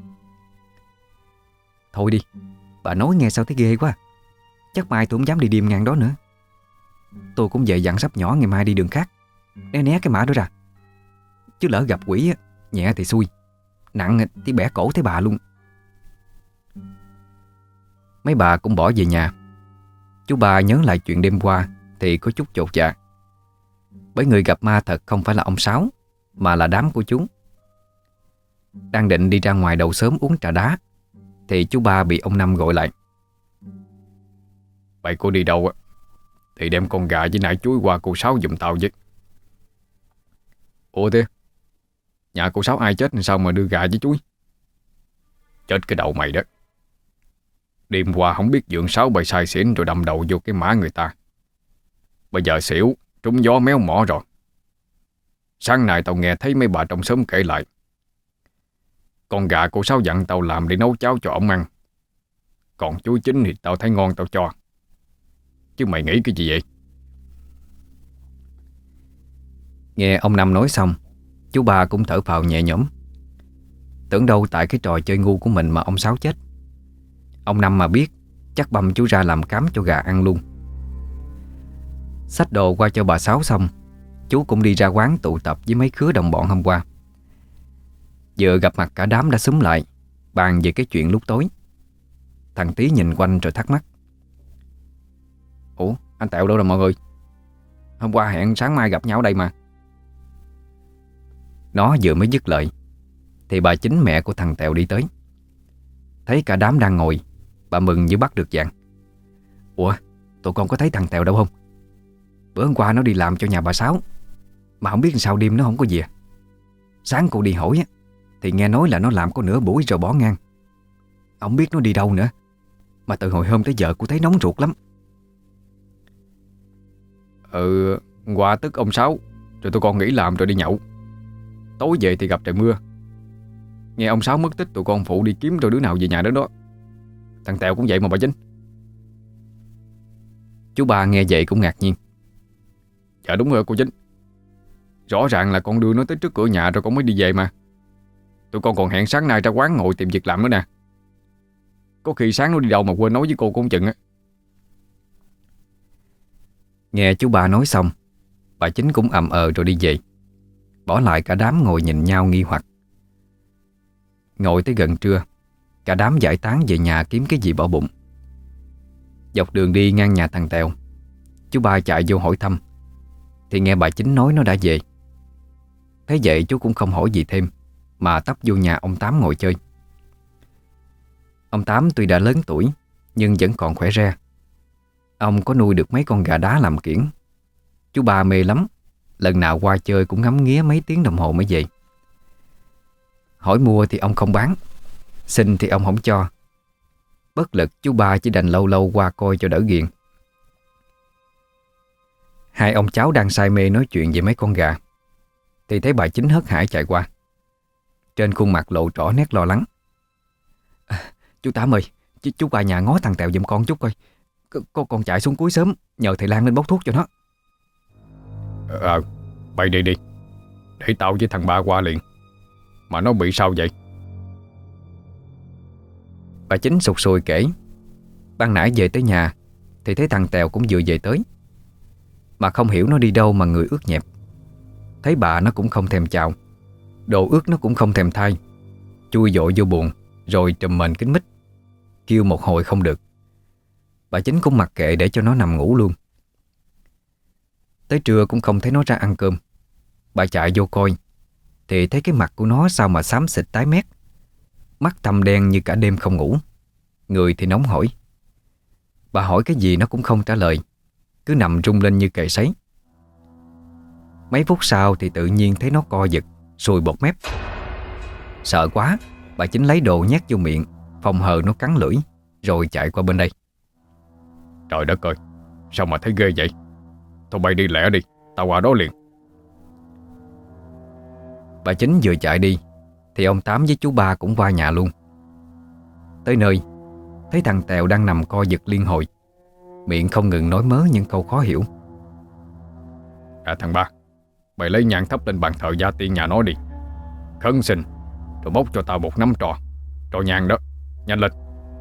Thôi đi, bà nói nghe sao thấy ghê quá. Chắc mai tôi không dám đi đêm ngang đó nữa. Tôi cũng về dặn sắp nhỏ ngày mai đi đường khác, né né cái mã đó ra. Chứ lỡ gặp quỷ nhẹ thì xui, nặng thì bẻ cổ thấy bà luôn. Mấy bà cũng bỏ về nhà. Chú ba nhớ lại chuyện đêm qua thì có chút chột dạ. Bởi người gặp ma thật không phải là ông Sáu, mà là đám của chú. Đang định đi ra ngoài đầu xóm uống trà đá thì chú ba bị ông Năm gọi lại. Vậy cô đi đâu á thì đem con gà với nải chuối qua cô Sáu giùm tao với. Ủa thế nhà cô Sáu ai chết sao mà đưa gà với chuối? Chết cái đầu mày đó. Đêm qua không biết dượng Sáu bày sai xỉn rồi đâm đầu vô cái mã người ta. Bây giờ xỉu, trúng gió méo mỏ rồi. Sáng nay tao nghe thấy mấy bà trong xóm kể lại, con gà cô Sáu dặn tao làm để nấu cháo cho ổng ăn. Còn chuối chín thì tao thấy ngon tao cho. Chứ mày nghĩ cái gì vậy? Nghe ông Năm nói xong, chú ba cũng thở phào nhẹ nhõm. Tưởng đâu tại cái trò chơi ngu của mình mà ông Sáu chết. Ông Năm mà biết chắc băm chú ra làm cám cho gà ăn luôn. Xách đồ qua cho bà Sáu xong, chú cũng đi ra quán tụ tập với mấy khứa đồng bọn hôm qua. Vừa gặp mặt cả đám đã xúm lại bàn về cái chuyện lúc tối. Thằng Tý nhìn quanh rồi thắc mắc. Anh Tẹo đâu rồi mọi người? Hôm qua hẹn sáng mai gặp nhau ở đây mà. Nó vừa mới dứt lời thì bà Chính, mẹ của thằng Tẹo, đi tới. Thấy cả đám đang ngồi, bà mừng như bắt được vàng. Ủa, tụi con có thấy thằng Tẹo đâu không? Bữa hôm qua nó đi làm cho nhà bà Sáu, mà không biết sao đêm nó không có về. Sáng cô đi hỏi á, thì nghe nói là nó làm có nửa buổi rồi bỏ ngang. Không biết nó đi đâu nữa. Mà từ hồi hôm tới giờ cô thấy nóng ruột lắm. Ừ, qua tức ông Sáu rồi tụi con nghỉ làm rồi đi nhậu. Tối về thì gặp trời mưa. Nghe ông Sáu mất tích, tụi con phụ đi kiếm rồi đứa nào về nhà đó đó. Thằng Tẹo cũng vậy mà bà Chính. Chú ba nghe vậy cũng ngạc nhiên. Dạ đúng rồi cô Chính. Rõ ràng là con đưa nó tới trước cửa nhà rồi con mới đi về mà. Tụi con còn hẹn sáng nay ra quán ngồi tìm việc làm nữa nè. Có khi sáng nó đi đâu mà quên nói với cô cũng chừng á. Nghe chú ba nói xong, bà Chính cũng ậm ờ rồi đi về, bỏ lại cả đám ngồi nhìn nhau nghi hoặc. Ngồi tới gần trưa, cả đám giải tán về nhà kiếm cái gì bỏ bụng. Dọc đường đi ngang nhà thằng Tèo, chú ba chạy vô hỏi thăm, thì nghe bà Chính nói nó đã về. Thế vậy chú cũng không hỏi gì thêm, mà tấp vô nhà ông Tám ngồi chơi. Ông Tám tuy đã lớn tuổi nhưng vẫn còn khỏe re. Ông có nuôi được mấy con gà đá làm kiểng. Chú ba mê lắm, lần nào qua chơi cũng ngắm nghía mấy tiếng đồng hồ mới về. Hỏi mua thì ông không bán, xin thì ông không cho. Bất lực chú ba chỉ đành lâu lâu qua coi cho đỡ ghiền. Hai ông cháu đang say mê nói chuyện về mấy con gà, thì thấy bà Chính hớt hải chạy qua. Trên khuôn mặt lộ rõ nét lo lắng. À, chú Tám ơi, chú, chú qua nhà ngó thằng Tèo giùm con chút coi. Con con chạy xuống cuối sớm nhờ thầy Lan lên bốc thuốc cho nó. Ờ, à, bay đi đi. Để tao với thằng ba qua liền. Mà nó bị sao vậy? Bà Chính sụt sùi kể. Ban nãy về tới nhà thì thấy thằng Tèo cũng vừa về tới, mà không hiểu nó đi đâu mà người ướt nhẹp. Thấy bà nó cũng không thèm chào, đồ ướt nó cũng không thèm thay. Chui dội vô buồng rồi trùm mền kín mít, kêu một hồi không được. Bà Chính cũng mặc kệ để cho nó nằm ngủ luôn. Tới trưa cũng không thấy nó ra ăn cơm. Bà chạy vô coi thì thấy cái mặt của nó sao mà xám xịt tái mét, mắt thâm đen như cả đêm không ngủ, người thì nóng hổi. Bà hỏi cái gì nó cũng không trả lời, cứ nằm rung lên như cầy sấy. Mấy phút sau thì tự nhiên thấy nó co giật, sùi bọt mép. Sợ quá, bà Chính lấy đồ nhét vô miệng, phòng hờ nó cắn lưỡi, rồi chạy qua bên đây. Trời đất ơi, sao mà thấy ghê vậy? Thôi bay đi lẹ đi, tao qua đó liền. Bà Chính vừa chạy đi thì ông Tám với chú ba cũng qua nhà luôn. Tới nơi, thấy thằng Tèo đang nằm co giật liên hồi, miệng không ngừng nói mớ những câu khó hiểu. À thằng ba, mày lấy nhang thắp lên bàn thờ gia tiên nhà nó đi, khấn xin, rồi bốc cho tao một nắm trò, trò nhang đó, nhanh lên.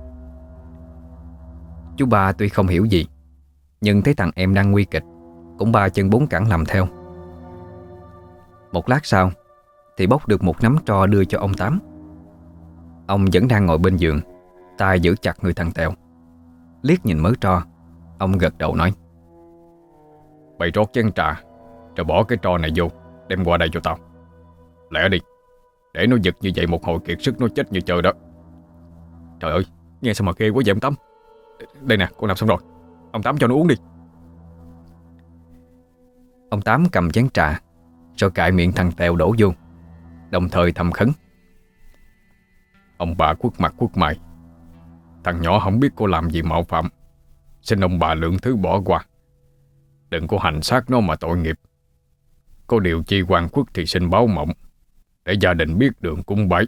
Chú ba tuy không hiểu gì, nhưng thấy thằng em đang nguy kịch, cũng ba chân bốn cẳng làm theo. Một lát sau thì bốc được một nắm tro đưa cho ông Tám. Ông vẫn đang ngồi bên giường, tay giữ chặt người thằng Tèo. Liếc nhìn mớ tro, ông gật đầu nói: Bày rót chén trà, rồi bỏ cái tro này vô, đem qua đây cho tao. Lẹ đi, để nó giật như vậy một hồi kiệt sức nó chết như trời đó. Trời ơi, nghe sao mà ghê quá vậy ông Tám. Đây nè, con làm xong rồi, ông Tám cho nó uống đi. Ông Tám cầm chén trà, rồi cài miệng thằng Tèo đổ vô, đồng thời thầm khấn: Ông bà khuất mặt khuất mày, thằng nhỏ không biết cô làm gì mạo phạm, xin ông bà lượng thứ bỏ qua. Đừng có hành xác nó mà tội nghiệp. Có điều chi oan khuất thì xin báo mộng, để gia đình biết đường cúng bái.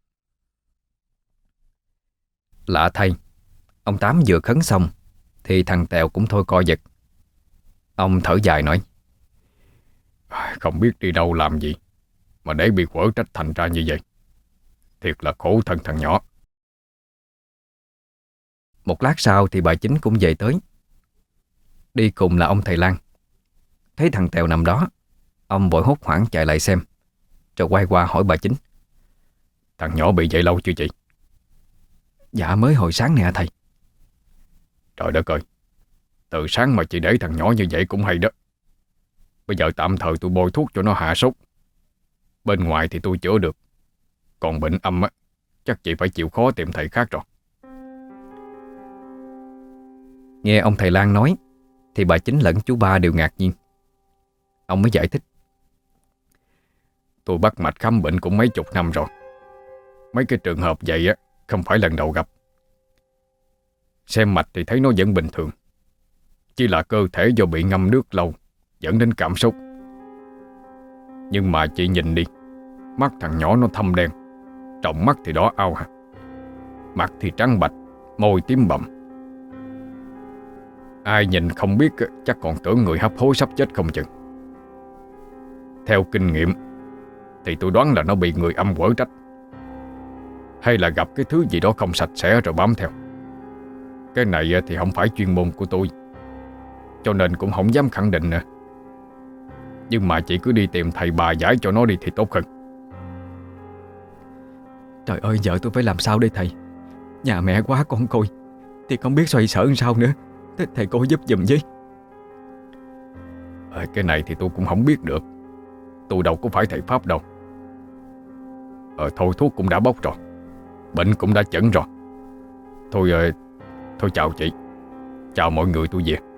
Lạ thay, ông Tám vừa khấn xong thì thằng Tèo cũng thôi co giật. Ông thở dài nói: Không biết đi đâu làm gì mà để bị quở trách thành ra như vậy. Thiệt là khổ thân thằng nhỏ. Một lát sau thì bà Chính cũng về tới. Đi cùng là ông thầy Lan. Thấy thằng Tèo nằm đó, ông vội hốt hoảng chạy lại xem, rồi quay qua hỏi bà Chính: Thằng nhỏ bị vậy lâu chưa chị? Dạ mới hồi sáng nè thầy. Trời đất ơi, Từ sáng mà chị để thằng nhỏ như vậy cũng hay đó. Bây giờ tạm thời tôi bôi thuốc cho nó hạ sốt. Bên ngoài thì tôi chữa được, còn bệnh âm á, chắc chị phải chịu khó tìm thầy khác rồi. Nghe ông thầy Lan nói thì bà Chính lẫn chú Ba đều ngạc nhiên. Ông mới giải thích. Tôi bắt mạch khám bệnh cũng mấy chục năm rồi. Mấy cái trường hợp vậy á không phải lần đầu gặp. Xem mạch thì thấy nó vẫn bình thường, chỉ là cơ thể do bị ngâm nước lâu dẫn đến cảm sốt. Nhưng mà chị nhìn đi, mắt thằng nhỏ nó thâm đen, trọng mắt thì đỏ au hả, mặt thì trắng bạch, môi tím bầm. Ai nhìn không biết chắc còn tưởng người hấp hối sắp chết không chừng. Theo kinh nghiệm thì tôi đoán là nó bị người âm quở trách, hay là gặp cái thứ gì đó không sạch sẽ rồi bám theo. Cái này thì không phải chuyên môn của tôi, cho nên cũng không dám khẳng định nữa. Nhưng mà chị cứ đi tìm thầy bà giải cho nó đi thì tốt hơn. Trời ơi, vợ tôi phải làm sao đây thầy? Nhà mẹ quá con côi, thì không biết xoay sở làm sao nữa. Thế thầy cô giúp giùm với. à, Cái này thì tôi cũng không biết được. Tôi đâu có phải thầy Pháp đâu. Ờ thôi, thuốc cũng đã bốc rồi, bệnh cũng đã chẩn rồi. Thôi ờ, Thôi chào chị, chào mọi người, tôi về.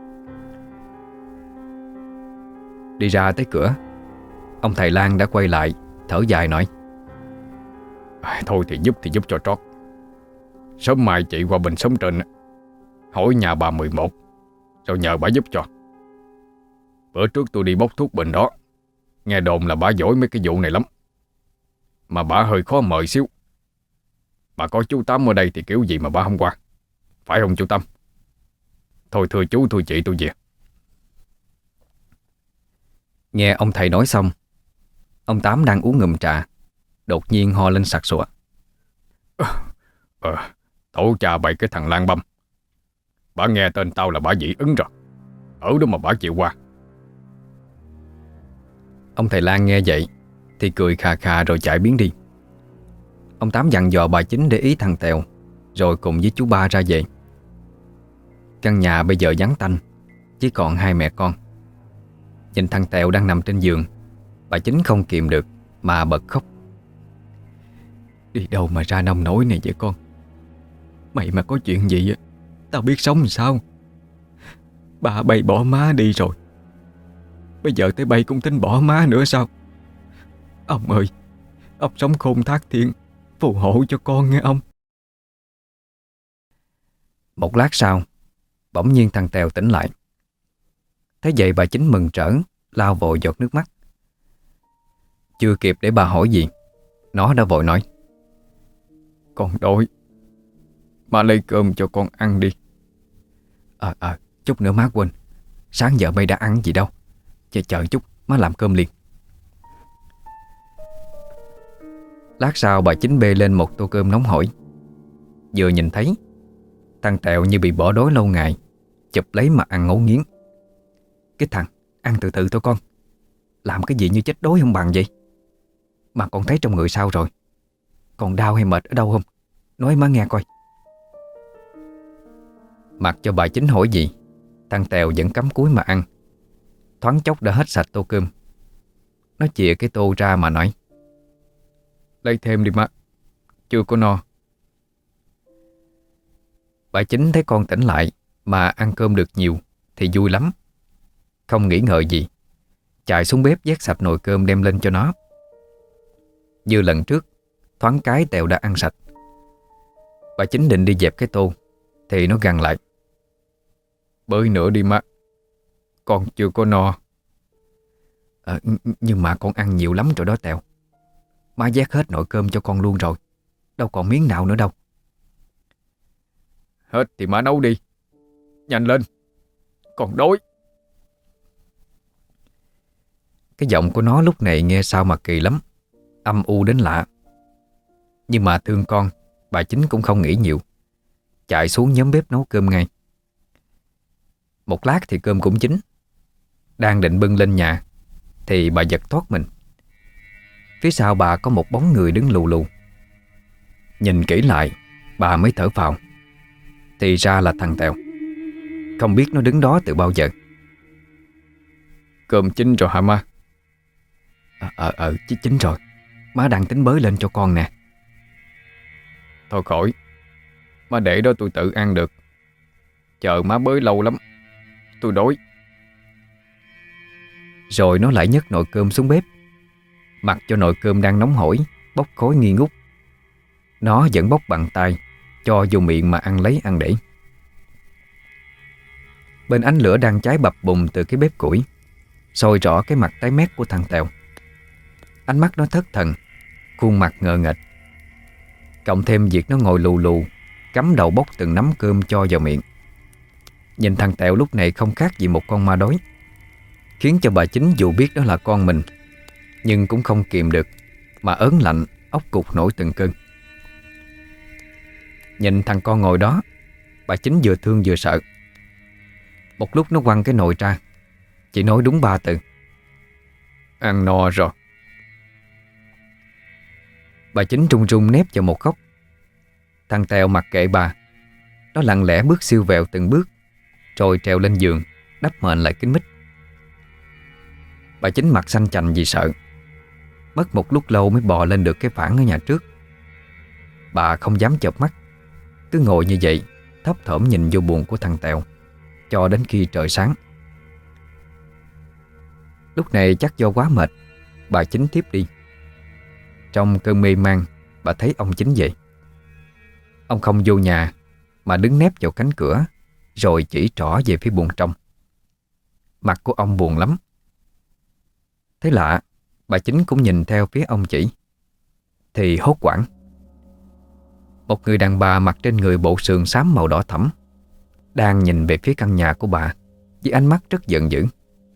Đi ra tới cửa, ông thầy Lan đã quay lại, thở dài nói. à, Thôi thì giúp thì giúp cho trót. Sớm mai chị qua bên sống trên hỏi nhà bà mười một, rồi nhờ bà giúp cho. Bữa trước tôi đi bốc thuốc bên đó, nghe đồn là bà giỏi mấy cái vụ này lắm, mà bà hơi khó mời xíu. Bà có chú Tám ở đây thì kiểu gì mà bà không qua, phải không chú Tâm? Thôi thưa chú thưa chị, tôi về. Nghe ông thầy nói xong, ông Tám đang uống ngụm trà, đột nhiên ho lên sặc sụa. Ờ, tổ cha bày cái thằng Lan Băm. Bà nghe tên tao là bà dị ứng rồi, ở đó mà bà chịu qua. Ông thầy Lan nghe vậy thì cười khà khà rồi chạy biến đi. Ông Tám dặn dò bà Chính để ý thằng Tèo, rồi cùng với chú Ba ra về. Căn nhà bây giờ vắng tanh, chỉ còn hai mẹ con. Nhìn thằng Tèo đang nằm trên giường, bà Chính không kìm được mà bật khóc. Đi đâu mà ra nông nổi này vậy con? Mày mà có chuyện gì á, tao biết sống làm sao. Bà bay bỏ má đi rồi, bây giờ tới bay cũng tính bỏ má nữa sao? Ông ơi, ông sống khôn thác thiện, phù hộ cho con nghe ông. Một lát sau, bỗng nhiên thằng Tèo tỉnh lại. Thế vậy bà Chính mừng rỡ, lao vội giọt nước mắt. Chưa kịp để bà hỏi gì, nó đã vội nói. Con đói, má lấy cơm cho con ăn đi. Ờ ờ chút nữa má quên, sáng giờ bay đã ăn gì đâu. Chờ chờ chút, má làm cơm liền. Lát sau bà Chính bê lên một tô cơm nóng hổi. Vừa nhìn thấy, thằng Tèo như bị bỏ đói lâu ngày, chụp lấy mà ăn ngấu nghiến. Cái thằng, ăn từ từ thôi con, làm cái gì như chết đói không bằng vậy? Mà con thấy trong người sao rồi? Còn đau hay mệt ở đâu không? Nói má nghe coi. Mặc cho bà Chính hỏi gì, thằng Tèo vẫn cắm cúi mà ăn. Thoáng chốc đã hết sạch tô cơm. Nó chìa cái tô ra mà nói. Lấy thêm đi má, chưa có no. Bà Chính thấy con tỉnh lại mà ăn cơm được nhiều thì vui lắm. Không nghĩ ngợi gì, chạy xuống bếp vét sạch nồi cơm đem lên cho nó. Như lần trước, thoáng cái Tèo đã ăn sạch. Bà Chính định đi dẹp cái tô thì nó gằn lại. Bới nữa đi má, con chưa có no. à, Nhưng mà con ăn nhiều lắm rồi đó Tèo. Má vét hết nồi cơm cho con luôn rồi, đâu còn miếng nào nữa đâu. Hết thì má nấu đi, nhanh lên, con đói. Cái giọng của nó lúc này nghe sao mà kỳ lắm, âm u đến lạ. Nhưng mà thương con, bà Chính cũng không nghĩ nhiều, chạy xuống nhóm bếp nấu cơm ngay. Một lát thì cơm cũng chín. Đang định bưng lên nhà thì bà giật thoát mình. Phía sau bà có một bóng người đứng lù lù. Nhìn kỹ lại, bà mới thở phào. Thì ra là thằng Tèo. không biết nó đứng đó từ bao giờ. Cơm chín rồi hả má? Ờ, ờ, ờ chứ chín rồi. Má đang tính bới lên cho con nè. Thôi khỏi, má để đó tôi tự ăn được. Chờ má bới lâu lắm, tôi đói. Rồi nó lại nhấc nồi cơm xuống bếp, mặc cho nồi cơm đang nóng hổi bốc khói nghi ngút. Nó vẫn bốc bằng tay, cho vô miệng mà ăn lấy ăn để. Bên ánh lửa đang cháy bập bùng từ cái bếp củi soi rõ cái mặt tái mét của thằng Tèo. Ánh mắt nó thất thần, khuôn mặt ngờ nghệch. Cộng thêm việc nó ngồi lù lù, cắm đầu bốc từng nắm cơm cho vào miệng. Nhìn thằng Tèo lúc này không khác gì một con ma đói, khiến cho bà Chính dù biết đó là con mình, nhưng cũng không kìm được mà ớn lạnh, óc cục nổi từng cơn. Nhìn thằng con ngồi đó, bà Chính vừa thương vừa sợ. Một lúc nó quăng cái nồi ra, chỉ nói đúng ba từ: Ăn no rồi. Bà Chính run run nép vào một góc. Thằng Tèo mặc kệ bà, nó lặng lẽ bước siêu vẹo từng bước, rồi trèo lên giường, đắp mền lại kín mít. Bà Chính mặt xanh chành vì sợ. Mất một lúc lâu mới bò lên được cái phản ở nhà trước. Bà không dám chợp mắt, cứ ngồi như vậy, thấp thỏm nhìn vô buồng của thằng Tèo cho đến khi trời sáng. Lúc này chắc do quá mệt, bà Chính thiếp đi. Trong cơn mê man, bà thấy ông Chính dậy. Ông không vô nhà mà đứng nép vào cánh cửa, rồi chỉ trỏ về phía buồng trong. Mặt của ông buồn lắm. Thế lạ, bà Chính cũng nhìn theo phía ông chỉ, thì hốt hoảng. Một người đàn bà mặc trên người bộ sườn xám màu đỏ thẫm đang nhìn về phía căn nhà của bà với ánh mắt rất giận dữ.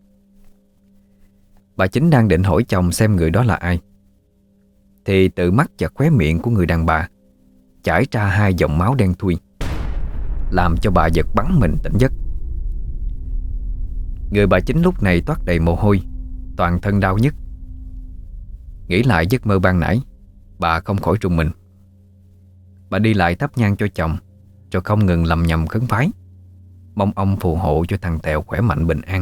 Bà Chính đang định hỏi chồng xem người đó là ai, thì từ mắt và khóe miệng của người đàn bà chảy ra hai dòng máu đen thui, làm cho bà giật bắn mình tỉnh giấc. Người bà Chính lúc này toát đầy mồ hôi, toàn thân đau nhức. Nghĩ lại giấc mơ ban nãy, bà không khỏi rùng mình. Bà đi lại thắp nhang cho chồng, rồi không ngừng lầm nhầm khấn vái, mong ông phù hộ cho thằng Tèo khỏe mạnh bình an.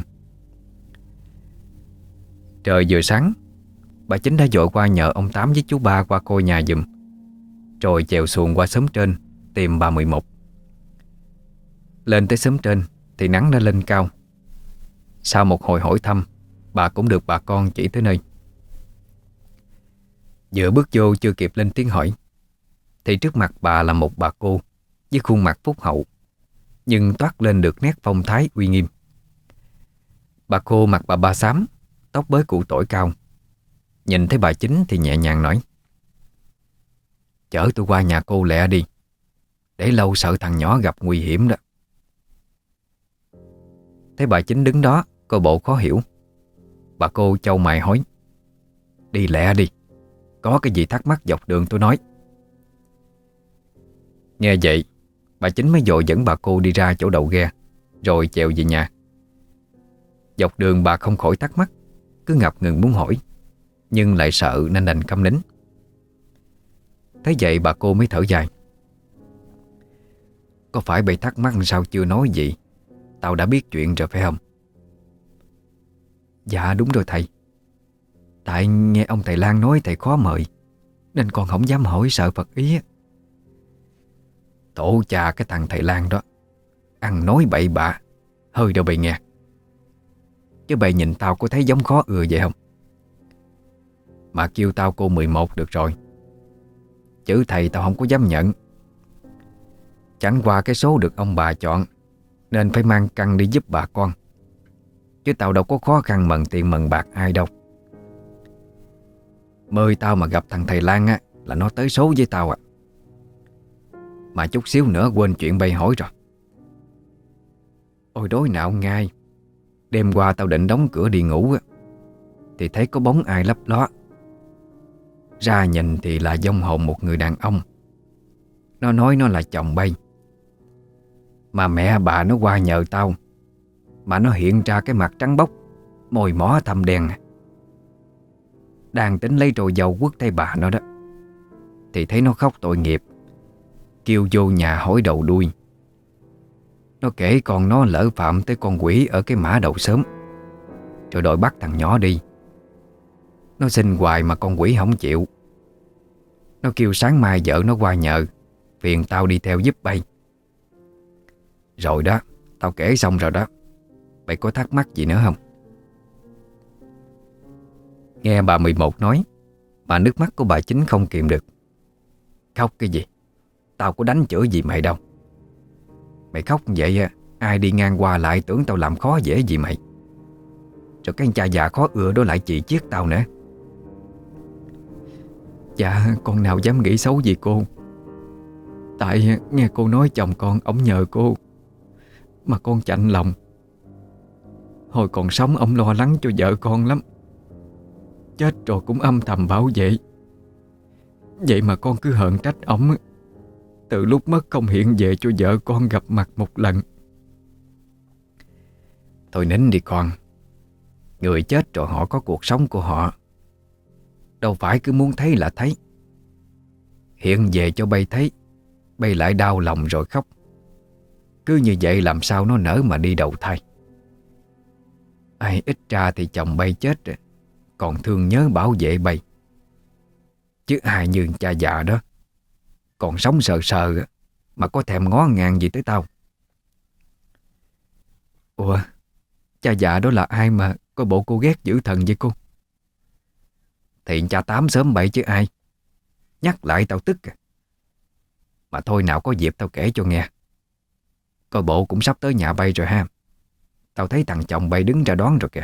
Trời vừa sáng, bà Chính đã vội qua nhờ ông Tám với chú Ba qua coi nhà giùm, rồi chèo xuồng qua xóm trên tìm bà mười một. Lên tới xóm trên thì nắng đã lên cao. Sau một hồi hỏi thăm, bà cũng được bà con chỉ tới nơi. Vừa bước vô chưa kịp lên tiếng hỏi, thì trước mặt bà là một bà cô với khuôn mặt phúc hậu, nhưng toát lên được nét phong thái uy nghiêm. Bà cô mặc bà ba xám, tóc bới cụ tỏi cao. Nhìn thấy bà Chính thì nhẹ nhàng nói: "Chở tôi qua nhà cô lẹ đi, để lâu sợ thằng nhỏ gặp nguy hiểm đó." Thấy bà Chính đứng đó coi bộ khó hiểu, bà cô chau mày hỏi: "Đi lẹ đi, có cái gì thắc mắc dọc đường tôi nói." Nghe vậy, bà Chính mới vội dẫn bà cô đi ra chỗ đầu ghe, rồi chèo về nhà. Dọc đường bà không khỏi thắc mắc, cứ ngập ngừng muốn hỏi, nhưng lại sợ nên đành câm nín. Thế vậy bà cô mới thở dài: "Có phải bày thắc mắc sao chưa nói gì? Tao đã biết chuyện rồi phải không?" "Dạ đúng rồi thầy. Tại nghe ông thầy Lan nói thầy khó mời, nên con không dám hỏi sợ Phật ý á." "Tổ cha cái thằng thầy Lan đó, ăn nói bậy bạ, hơi đâu bày nghe. Chứ bày nhìn tao có thấy giống khó ưa vậy không? Mà kêu tao cô mười một được rồi. Chữ thầy tao không có dám nhận. Chẳng qua cái số được ông bà chọn, nên phải mang căn đi giúp bà con. Chứ tao đâu có khó khăn mần tiền mần bạc ai đâu. Mời tao mà gặp thằng thầy Lan á, là nó tới số với tao à. Mà chút xíu nữa quên chuyện bay hỏi rồi. Ôi đối nào ngay. Đêm qua tao định đóng cửa đi ngủ á, thì thấy có bóng ai lấp ló. Ra nhìn thì là vong hồn một người đàn ông. Nó nói nó là chồng bay. Mà mẹ bà nó qua nhờ tao, mà nó hiện ra cái mặt trắng bóc, môi mỏ thâm đen. Đang tính lấy trồi dầu quất tay bà nó đó, thì thấy nó khóc tội nghiệp, kêu vô nhà hỏi đầu đuôi. Nó kể con nó lỡ phạm tới con quỷ ở cái mã đầu sớm, rồi đòi bắt thằng nhỏ đi. Nó xin hoài mà con quỷ không chịu. Nó kêu sáng mai vợ nó qua nhờ, phiền tao đi theo giúp bay. Rồi đó, tao kể xong rồi đó. Mày có thắc mắc gì nữa không? Nghe bà mười một nói mà nước mắt của bà Chính không kìm được. Khóc cái gì? Tao có đánh chửi gì mày đâu. Mày khóc vậy á, ai đi ngang qua lại tưởng tao làm khó dễ gì mày. Rồi cái cha già khó ưa đó lại chỉ chiết tao nữa. Dạ con nào dám nghĩ xấu gì cô. Tại nghe cô nói chồng con ổng nhờ cô mà con chạnh lòng. Hồi còn sống ổng lo lắng cho vợ con lắm, chết rồi cũng âm thầm bảo vệ. Vậy mà con cứ hờn trách ổng. Từ lúc mất không hiện về cho vợ con gặp mặt một lần. Thôi nín đi con. Người chết rồi họ có cuộc sống của họ, đâu phải cứ muốn thấy là thấy. Hiện về cho bay thấy, bay lại đau lòng rồi khóc. Cứ như vậy làm sao nó nỡ mà đi đầu thai. Ai ít ra thì chồng bay chết rồi, còn thương nhớ bảo vệ bay. Chứ ai như cha già đó, còn sống sờ sờ mà có thèm ngó ngàng gì tới tao. Ủa, cha già đó là ai mà coi bộ cô ghét dữ thần vậy cô? Thì cha Tám sớm bậy chứ ai. Nhắc lại tao tức à. Mà thôi nào có dịp tao kể cho nghe. Coi bộ cũng sắp tới nhà bay rồi ha. Tao thấy thằng chồng bay đứng ra đón rồi kìa.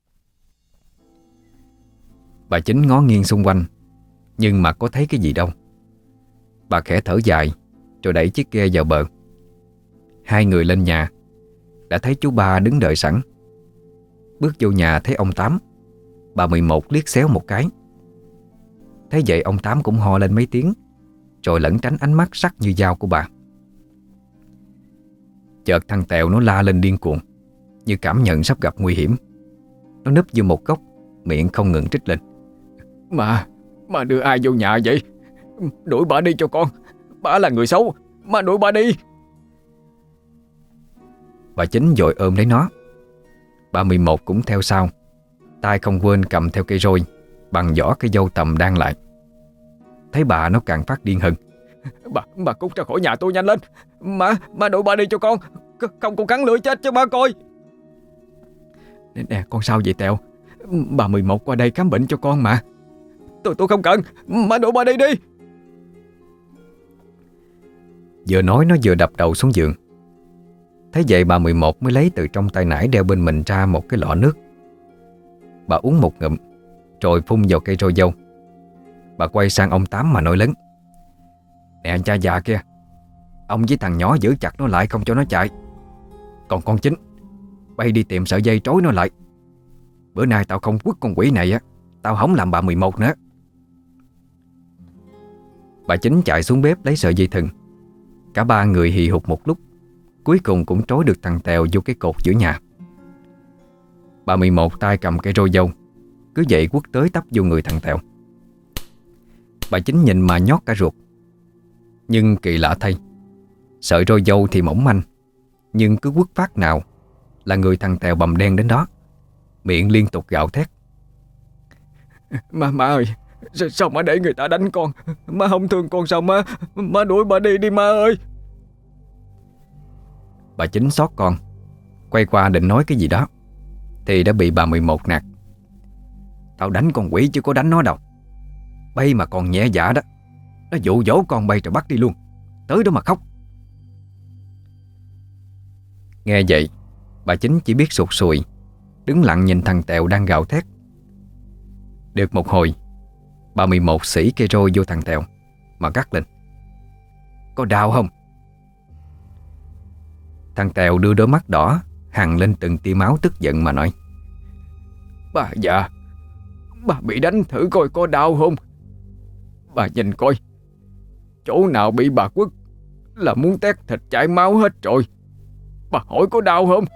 Bà Chính ngó nghiêng xung quanh, nhưng mà có thấy cái gì đâu. Bà khẽ thở dài rồi đẩy chiếc ghe vào bờ. Hai người lên nhà, đã thấy chú ba đứng đợi sẵn. Bước vô nhà thấy ông Tám, bà mười một liếc xéo một cái. Thấy vậy ông Tám cũng ho lên mấy tiếng, rồi lẩn tránh ánh mắt sắc như dao của bà. Chợt thằng Tèo nó la lên điên cuồng, như cảm nhận sắp gặp nguy hiểm. Nó núp vô một góc, miệng không ngừng trích lên. Mà, mà đưa ai vô nhà vậy? Đuổi bà đi cho con. Bà là người xấu, mà đuổi bà đi. Bà Chính vội ôm lấy nó. Bà mười một cũng theo sau, tay không quên cầm theo cây roi bằng vỏ cây dâu tầm đang lại. Thấy bà nó càng phát điên hơn. Bà, bà cút ra khỏi nhà tôi nhanh lên. Mà, mà đuổi bà đi cho con. Không con cắn lưỡi chết cho ba coi. Nè, nè con sao vậy Tèo? Bà mười một qua đây khám bệnh cho con mà. Tôi tôi không cần. Mà đuổi bà đi đi. Vừa nói nó vừa đập đầu xuống giường. Thế vậy bà mười một mới lấy từ trong tay nải đeo bên mình ra một cái lọ nước. Bà uống một ngụm, rồi phun vào cây roi dâu. Bà quay sang ông Tám mà nói lớn. Nè cha già kia, ông với thằng nhỏ giữ chặt nó lại không cho nó chạy. Còn con Chính, bay đi tìm sợi dây trói nó lại. Bữa nay tao không quất con quỷ này á, tao không làm bà mười một nữa. Bà Chính chạy xuống bếp lấy sợi dây thừng. Cả ba người hì hục một lúc, cuối cùng cũng trói được thằng Tèo vô cái cột giữa nhà. Bà mười một tay cầm cây roi dâu, cứ vậy quất tới tấp vô người thằng Tèo. Bà Chính nhìn mà nhót cả ruột. Nhưng kỳ lạ thay, sợi roi dâu thì mỏng manh, nhưng cứ quất phát nào là người thằng Tèo bầm đen đến đó, miệng liên tục gào thét. Má, má ơi, sao má để người ta đánh con? Má không thương con sao má? Má đuổi bà đi đi má ơi. Bà Chính xót con, quay qua định nói cái gì đó thì đã bị bà mười một nạt. Tao đánh con quỷ chứ có đánh nó đâu. Bay mà còn nhẹ dạ đó, nó dụ dỗ con bay rồi bắt đi luôn. Tới đó mà khóc. Nghe vậy, bà Chính chỉ biết sụt sùi, đứng lặng nhìn thằng Tèo đang gào thét. Được một hồi, bà mười một xỉ cây roi vô thằng Tèo mà gắt lên. Có đau không? Thằng Tèo đưa đôi mắt đỏ hằn lên từng tia máu tức giận mà nói. Bà già, bà bị đánh thử coi có đau không? Bà nhìn coi, chỗ nào bị bà quất là muốn tét thịt chảy máu hết rồi. Bà hỏi có đau không?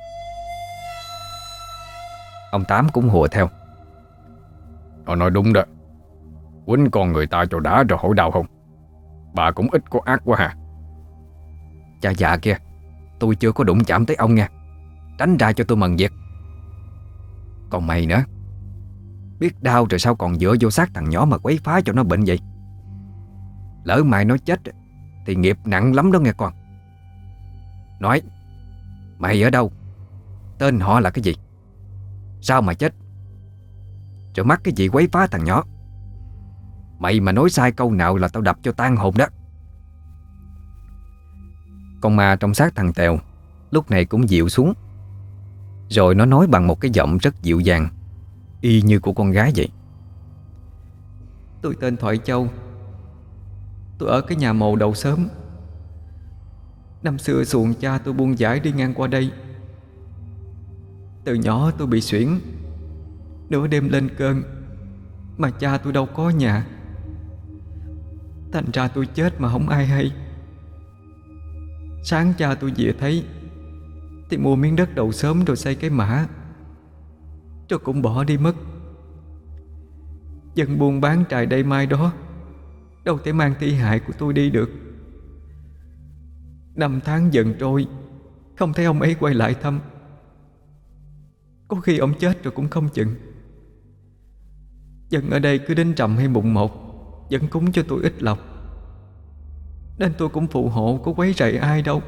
Ông Tám cũng hùa theo. Nó nói đúng đó. Quýnh con người ta cho đã rồi hỏi đau không? Bà cũng ít có ác quá hả? Cha già kia, Tôi chưa có đụng chạm tới ông nha. Tránh ra cho tôi mần việc. Còn mày nữa, biết đau rồi sao còn dựa vô xác thằng nhỏ mà quấy phá cho nó bệnh vậy? Lỡ mai nó chết thì nghiệp nặng lắm đó nghe con. Nói, mày ở đâu? Tên họ là cái gì? Sao mà chết? Rồi mắc cái gì quấy phá thằng nhỏ? Mày mà nói sai câu nào là tao đập cho tan hồn đó. Con ma trong xác thằng Tèo lúc này cũng dịu xuống. Rồi nó nói bằng một cái giọng rất dịu dàng, y như của con gái vậy. Tôi tên Thoại Châu. Tôi ở cái nhà mồ đầu xóm. Năm xưa xuồng cha tôi buông dải đi ngang qua đây. Từ nhỏ tôi bị suyễn. Nửa đêm lên cơn mà cha tôi đâu có nhà. Thành ra tôi chết mà không ai hay. Sáng cha tôi về thấy thì mua miếng đất đầu xóm rồi xây cái mả, rồi cũng bỏ đi mất. Dân buôn bán trài đây mai đó đâu thể mang thi hài của tôi đi được. Năm tháng dần trôi, không thấy ông ấy quay lại thăm. Có khi ông chết rồi cũng không chừng. Dân ở đây cứ đến rằm hay mùng một vẫn cúng cho tôi ít lộc, nên tôi cũng phụ hộ, có quấy rầy ai đâu.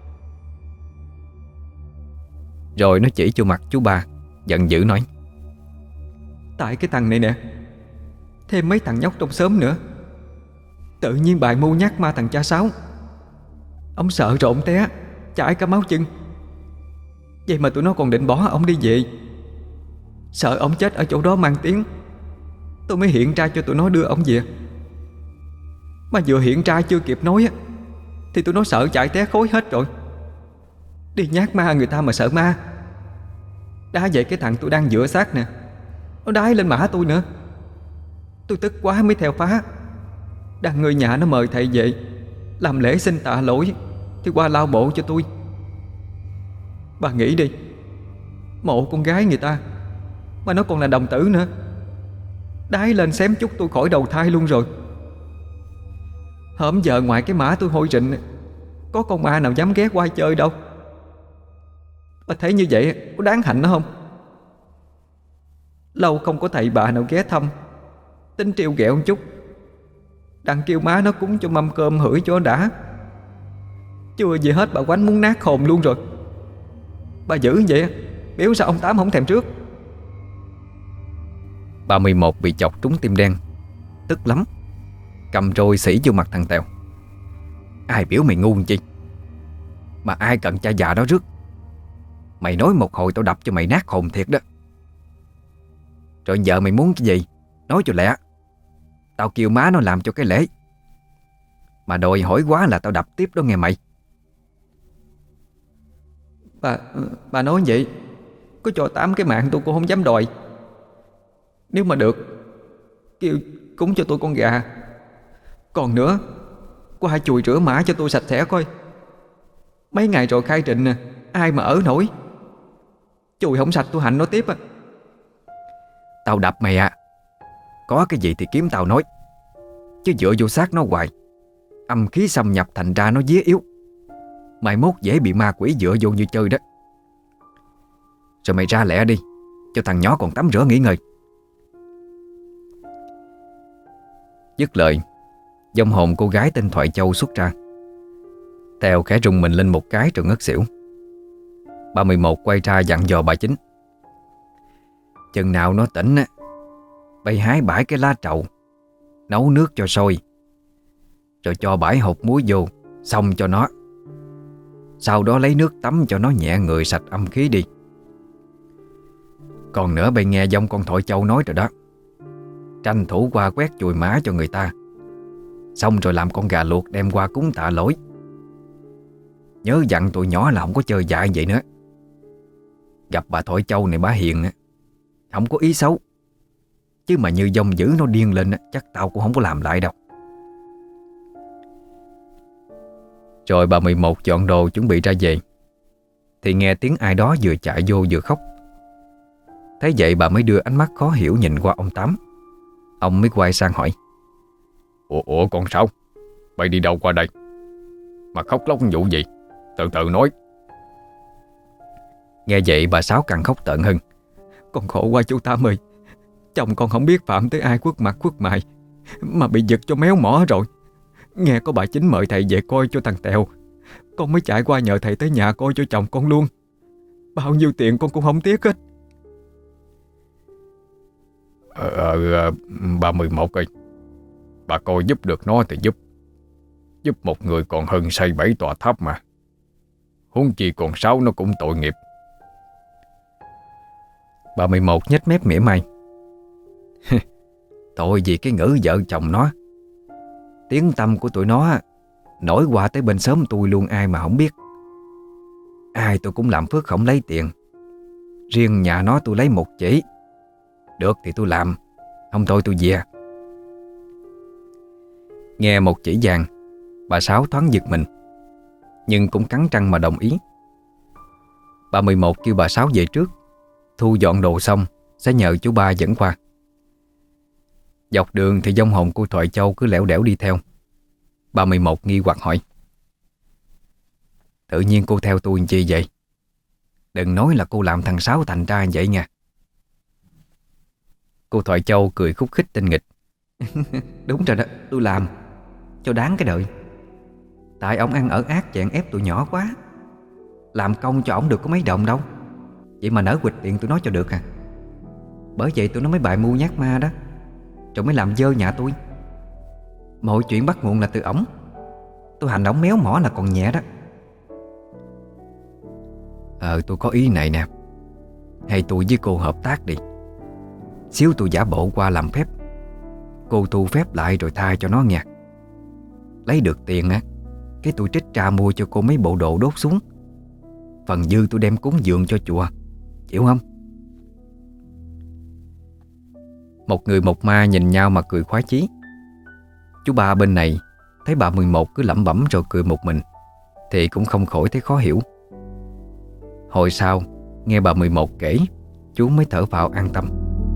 Rồi nó chỉ cho mặt chú ba, giận dữ nói: Tại cái thằng này nè, thêm mấy thằng nhóc trong xóm nữa, tự nhiên bài mưu nhát ma thằng cha Sáu. Ông sợ rồi ông té, chảy cả máu chân. Vậy mà tụi nó còn định bỏ ông đi về. Sợ ông chết ở chỗ đó mang tiếng, tôi mới hiện ra cho tụi nó đưa ông về. Mà vừa hiện ra chưa kịp nói á, thì tụi nó sợ chạy té khối hết rồi. Đi nhát ma người ta mà sợ ma. Đã vậy cái thằng tôi đang dựa xác nè, nó đái lên mã tôi nữa. Tôi tức quá mới theo phá. Đang người nhà nó mời thầy về làm lễ xin tạ lỗi, thì qua lau bộ cho tôi. Bà nghĩ đi, mộ con gái người ta mà nó còn là đồng tử nữa, đái lên xém chút tôi khỏi đầu thai luôn rồi. Hổm giờ ngoài cái mã tôi hôi rịnh, có con ma nào dám ghé qua chơi đâu. Bà thấy như vậy có đáng hạnh nó không? Lâu không có thầy bà nào ghé thăm, tính trêu ghẹo một chút, đặng kêu má nó cúng cho mâm cơm hửi cho đã. Chưa gì hết bà quánh muốn nát hồn luôn rồi. Bà giữ vậy, biểu sao ông Tám không thèm trước. Bà mười một bị chọc trúng tim đen, tức lắm, cầm trôi xỉ vô mặt thằng Tèo. Ai biểu mày ngu chi? Mà ai cần cha già đó rước? Mày nói một hồi tao đập cho mày nát hồn thiệt đó. Rồi giờ mày muốn cái gì? Nói cho lẹ. Tao kêu má nó làm cho cái lễ. Mà đòi hỏi quá là tao đập tiếp đó nghe mày. Bà bà nói vậy, có cho Tám cái mạng tôi cũng không dám đòi. Nếu mà được, kêu cúng cho tôi con gà. Còn nữa, qua chùi rửa mã cho tôi sạch sẽ coi. Mấy ngày rồi khai trịnh nè, ai mà ở nổi. Chùi không sạch tôi hạnh nó tiếp á. Tao đập mày à. Có cái gì thì kiếm tao nói, chứ dựa vô xác nó hoài, âm khí xâm nhập thành ra nó vía yếu. Mai mốt dễ bị ma quỷ dựa vô như chơi đó. Rồi mày ra lẹ đi, cho thằng nhỏ còn tắm rửa nghỉ ngơi. Dứt lời, vong hồn cô gái tên Thoại Châu xuất ra. Tèo khẽ rùng mình lên một cái rồi ngất xỉu. Bà mười một quay ra dặn dò bà Chính: Chừng nào nó tỉnh á, bày hái bãi cái lá trầu, nấu nước cho sôi, rồi cho bãi hột muối vô, xong cho nó. Sau đó lấy nước tắm cho nó nhẹ người sạch âm khí đi. Còn nữa bày nghe dông con Thoại Châu nói rồi đó, tranh thủ qua quét chùi má cho người ta, xong rồi làm con gà luộc đem qua cúng tạ lỗi. Nhớ dặn tụi nhỏ là không có chơi dại vậy nữa. Gặp bà Thoại Châu này bá hiền á, không có ý xấu, chứ mà như dông dữ nó điên lên á, chắc tao cũng không có làm lại đâu. Rồi bà mười một dọn đồ chuẩn bị ra về, thì nghe tiếng ai đó vừa chạy vô vừa khóc. Thấy vậy bà mới đưa ánh mắt khó hiểu nhìn qua ông Tám. Ông mới quay sang hỏi: Ủa, ủa con sao? Mày đi đâu qua đây? Mà khóc lóc vụ gì? Từ từ nói, Nghe vậy bà Sáu càng khóc tợn hơn. Con khổ quá chú Tám ơi. Chồng con không biết phạm tới ai khuất mặt khuất mày mà bị giật cho méo mỏ rồi. Nghe có bà Chính mời thầy về coi cho thằng Tèo, con mới chạy qua nhờ thầy tới nhà coi cho chồng con luôn. Bao nhiêu tiền con cũng không tiếc hết. Ờ, ờ bà mười một ơi, bà coi giúp được nó thì giúp. Giúp một người còn hơn xây bảy tòa tháp mà. Huống chi còn Sáu nó cũng tội nghiệp. Bà mười một nhếch mép mỉa mai. Tội gì cái ngữ vợ chồng nó. Tiếng tăm của tụi nó nổi qua tới bên xóm tôi luôn, ai mà không biết. Ai tôi cũng làm phước không lấy tiền. Riêng nhà nó tôi lấy một chỉ. Được thì tôi làm, không thôi tôi về. Nghe một chỉ vàng, bà Sáu thoáng giật mình, nhưng cũng cắn răng mà đồng ý. Bà mười một kêu bà Sáu về trước, thu dọn đồ xong sẽ nhờ chú ba dẫn qua. Dọc đường thì vong hồn của Thoại Châu cứ lẻo đẻo đi theo. Bà mười một nghi hoặc hỏi: Tự nhiên cô theo tôi làm chi vậy? Đừng nói là cô làm thằng Sáu thành ra vậy nha. Cô Thoại Châu cười khúc khích tinh nghịch. Đúng rồi đó, tôi làm cho đáng cái đợi. Tại ông ăn ở ác chèn ép tụi nhỏ quá. Làm công cho ổng được có mấy đồng đâu, vậy mà nỡ quỵt tiền tụi nó cho được à. Bởi vậy tụi nó mới bày mưu nhát ma đó, rồi mới làm dơ nhà tôi. Mọi chuyện bắt nguồn là từ ổng. Tôi hành ổng méo mỏ là còn nhẹ đó. Ờ tôi có ý này nè. Hay tôi với cô hợp tác đi. Xíu tôi giả bộ qua làm phép, cô thu phép lại rồi tha cho nó nha. Lấy được tiền á, cái tôi trích ra mua cho cô mấy bộ đồ đốt xuống. Phần dư tôi đem cúng dường cho chùa, chịu không? Một người một ma nhìn nhau mà cười khoái chí. Chú ba bên này thấy bà mười một cứ lẩm bẩm rồi cười một mình thì cũng không khỏi thấy khó hiểu. Hồi sau nghe bà mười một kể, chú mới thở phào an tâm.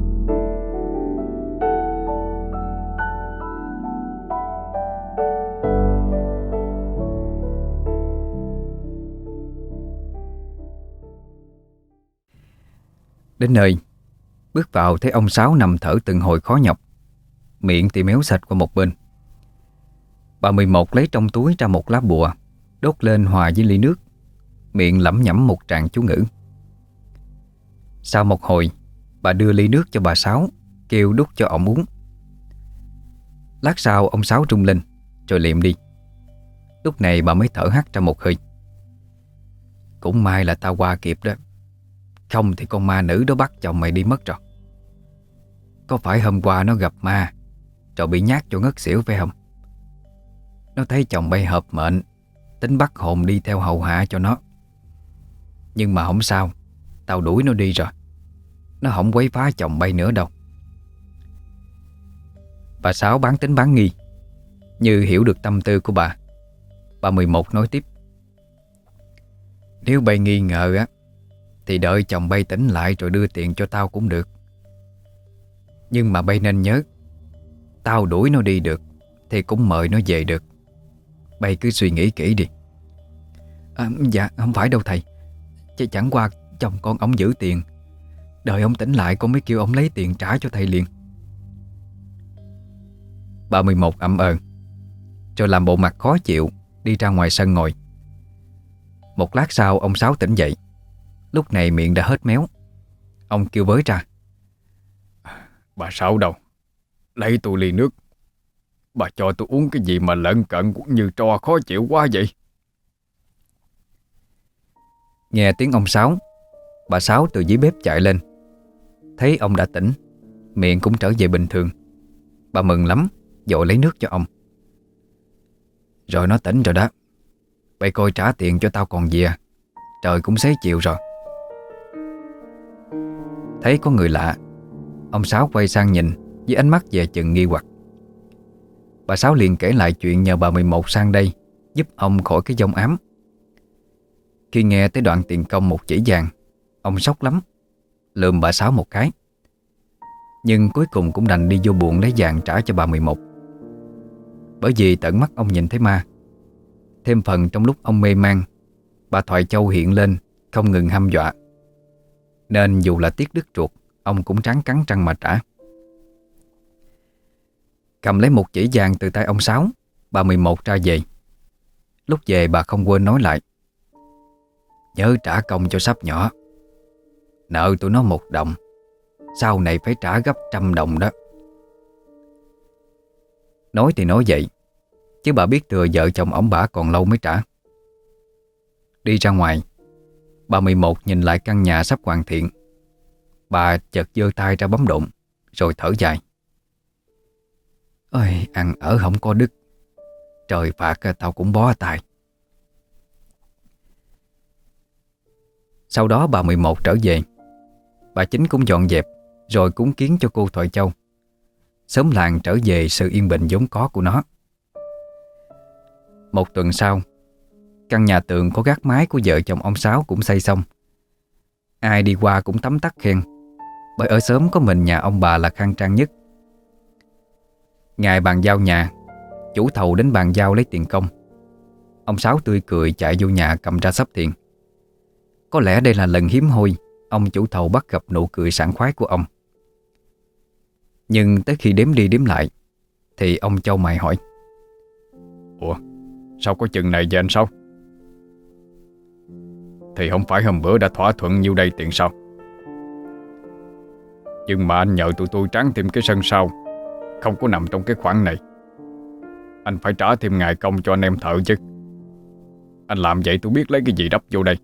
Đến nơi, bước vào thấy ông Sáu nằm thở từng hồi khó nhọc, miệng thì méo sạch qua một bên. Bà mười một lấy trong túi ra một lá bùa, đốt lên hòa với ly nước, miệng lẩm nhẩm một tràng chú ngữ. Sau một hồi, bà đưa ly nước cho bà Sáu, kêu đút cho ổng uống. Lát sau ông Sáu rung lên rồi liệm đi. Lúc này bà mới thở hắt ra một hơi. Cũng may là tao qua kịp đó, không thì con ma nữ đó bắt chồng mày đi mất rồi. Có phải hôm qua nó gặp ma rồi bị nhát cho ngất xỉu phải không? Nó thấy chồng bay hợp mệnh, tính bắt hồn đi theo hầu hạ cho nó. Nhưng mà không sao, tao đuổi nó đi rồi. Nó không quấy phá chồng bay nữa đâu. Bà Sáu bán tính bán nghi, như hiểu được tâm tư của bà. Bà mười một nói tiếp: Nếu bay nghi ngờ á thì đợi chồng bay tỉnh lại rồi đưa tiền cho tao cũng được. Nhưng mà bay nên nhớ, tao đuổi nó đi được thì cũng mời nó về được. Bay cứ suy nghĩ kỹ đi. À, dạ không phải đâu thầy. Chứ chẳng qua chồng con ổng giữ tiền, đợi ông tỉnh lại con mới kêu ông lấy tiền trả cho thầy liền. Bà mười một ậm ờ, rồi làm bộ mặt khó chịu đi ra ngoài sân ngồi. Một lát sau ông Sáu tỉnh dậy. Lúc này miệng đã hết méo. Ông kêu với ra: Bà Sáu đâu? Lấy tôi ly nước. Bà cho tôi uống cái gì mà lợn cợn cũng như tro khó chịu quá vậy? Nghe tiếng ông Sáu, bà Sáu từ dưới bếp chạy lên. Thấy ông đã tỉnh, miệng cũng trở về bình thường. Bà mừng lắm, vội lấy nước cho ông. Rồi nó tỉnh rồi đó. Bây coi trả tiền cho tao còn về. Trời cũng xế chiều rồi. Thấy có người lạ, ông Sáu quay sang nhìn với ánh mắt dè chừng nghi hoặc. Bà Sáu liền kể lại chuyện nhờ bà mười một sang đây giúp ông khỏi cái vong ám. Khi nghe tới đoạn tiền công một chỉ vàng, ông sốc lắm, lườm bà Sáu một cái. Nhưng cuối cùng cũng đành đi vô buồng lấy vàng trả cho bà mười một. Bởi vì tận mắt ông nhìn thấy ma. Thêm phần trong lúc ông mê man, bà Thoại Châu hiện lên không ngừng hăm dọa, nên dù là tiếc đứt ruột, ông cũng ráng cắn răng mà trả. Cầm lấy một chỉ vàng từ tay ông Sáu, bà mười một ra về. Lúc về bà không quên nói lại: nhớ trả công cho sắp nhỏ. Nợ tụi nó một đồng, sau này phải trả gấp trăm đồng đó. Nói thì nói vậy, chứ bà biết thừa vợ chồng ổng bả còn lâu mới trả. Đi ra ngoài, bà mười một nhìn lại căn nhà sắp hoàn thiện. Bà chợt giơ tay ra bấm đụng, rồi thở dài: ôi, ăn ở không có đức, trời phạt tao cũng bó tay. Sau đó bà mười một trở về. Bà Chính cũng dọn dẹp rồi cúng kiến cho cô Thoại Châu. Xóm làng trở về sự yên bình vốn có của nó. Một tuần sau, căn nhà tường có gác mái của vợ chồng ông Sáu cũng xây xong. Ai đi qua cũng tấm tắc khen, bởi ở xóm có mình nhà ông bà là khang trang nhất. Ngày bàn giao nhà, chủ thầu đến bàn giao lấy tiền công. Ông Sáu tươi cười chạy vô nhà cầm ra xấp tiền. Có lẽ đây là lần hiếm hoi ông chủ thầu bắt gặp nụ cười sảng khoái của ông. Nhưng tới khi đếm đi đếm lại thì ông chau mày hỏi: ủa, sao có chừng này vậy anh Sáu? Thì không phải hôm bữa đã thỏa thuận nhiêu đây tiền sao? Nhưng mà anh nhờ tụi tôi tráng thêm cái sân sau, không có nằm trong cái khoản này. Anh phải trả thêm ngày công cho anh em thợ chứ. Anh làm vậy tôi biết lấy cái gì đắp vô đây.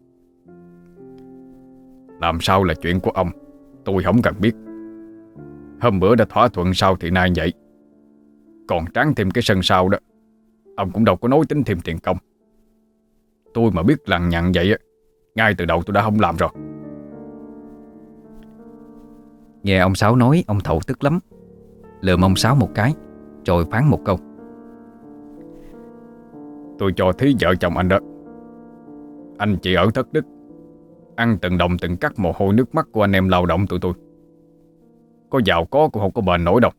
Làm sao là chuyện của ông, tôi không cần biết. Hôm bữa đã thỏa thuận sau thì nay vậy. Còn tráng thêm cái sân sau đó, ông cũng đâu có nói tính thêm tiền công. Tôi mà biết lằng nhằng vậy á, ngay từ đầu tôi đã không làm rồi. Nghe ông Sáu nói, ông Thầu tức lắm, lườm ông Sáu một cái rồi phán một câu: tôi cho thí vợ chồng anh đó. Anh chỉ ở thất đức, ăn từng đồng từng cắt mồ hôi nước mắt của anh em lao động tụi tôi. Có giàu có cũng không có bền nổi đâu.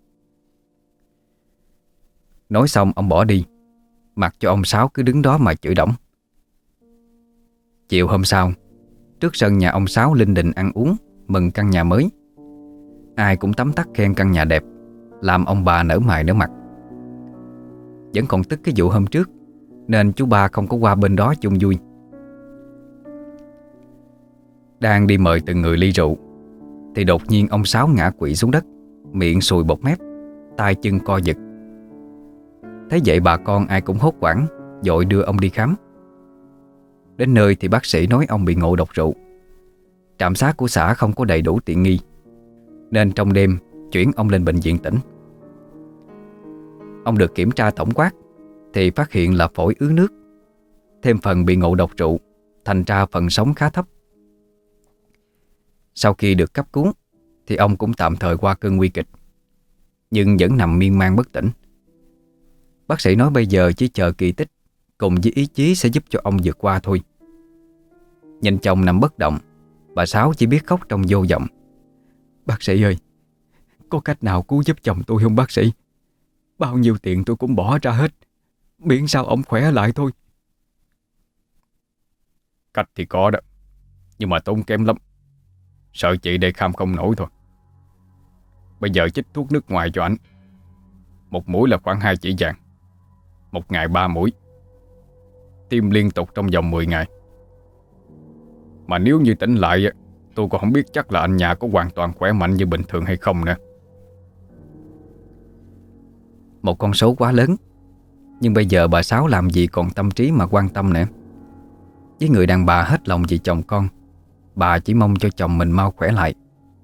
Nói xong ông bỏ đi, mặc cho ông Sáu cứ đứng đó mà chửi đổng. Chiều hôm sau, trước sân nhà ông Sáu linh đình ăn uống mừng căn nhà mới. Ai cũng tấm tắc khen căn nhà đẹp, làm ông bà nở mày nở mặt. Vẫn còn tức cái vụ hôm trước, nên chú ba không có qua bên đó chung vui. Đang đi mời từng người ly rượu thì đột nhiên ông Sáu ngã quỵ xuống đất, miệng sùi bọt mép, tay chân co giật. Thấy vậy bà con ai cũng hốt hoảng, vội đưa ông đi khám. Đến nơi thì bác sĩ nói ông bị ngộ độc rượu. Trạm xá của xã không có đầy đủ tiện nghi, nên trong đêm chuyển ông lên bệnh viện tỉnh. Ông được kiểm tra tổng quát thì phát hiện là phổi ứ nước, thêm phần bị ngộ độc rượu, thành ra phần sống khá thấp. Sau khi được cấp cứu thì ông cũng tạm thời qua cơn nguy kịch, nhưng vẫn nằm miên man bất tỉnh. Bác sĩ nói bây giờ chỉ chờ kỳ tích cùng với ý chí sẽ giúp cho ông vượt qua thôi. Nhìn chồng nằm bất động, bà Sáu chỉ biết khóc trong vô vọng: bác sĩ ơi, có cách nào cứu giúp chồng tôi không bác sĩ? Bao nhiêu tiền tôi cũng bỏ ra hết, miễn sao ông khỏe lại thôi. Cách thì có đó, nhưng mà tốn kém lắm. Sợ chị đây kham không nổi thôi. Bây giờ chích thuốc nước ngoài cho anh. Một mũi là khoảng hai chỉ vàng, một ngày ba mũi, tiêm liên tục trong vòng mười ngày. Mà nếu như tỉnh lại, tôi còn không biết chắc là anh nhà có hoàn toàn khỏe mạnh như bình thường hay không nữa. Một con số quá lớn, nhưng bây giờ bà Sáu làm gì còn tâm trí mà quan tâm nữa. Với người đàn bà hết lòng vì chồng con, bà chỉ mong cho chồng mình mau khỏe lại.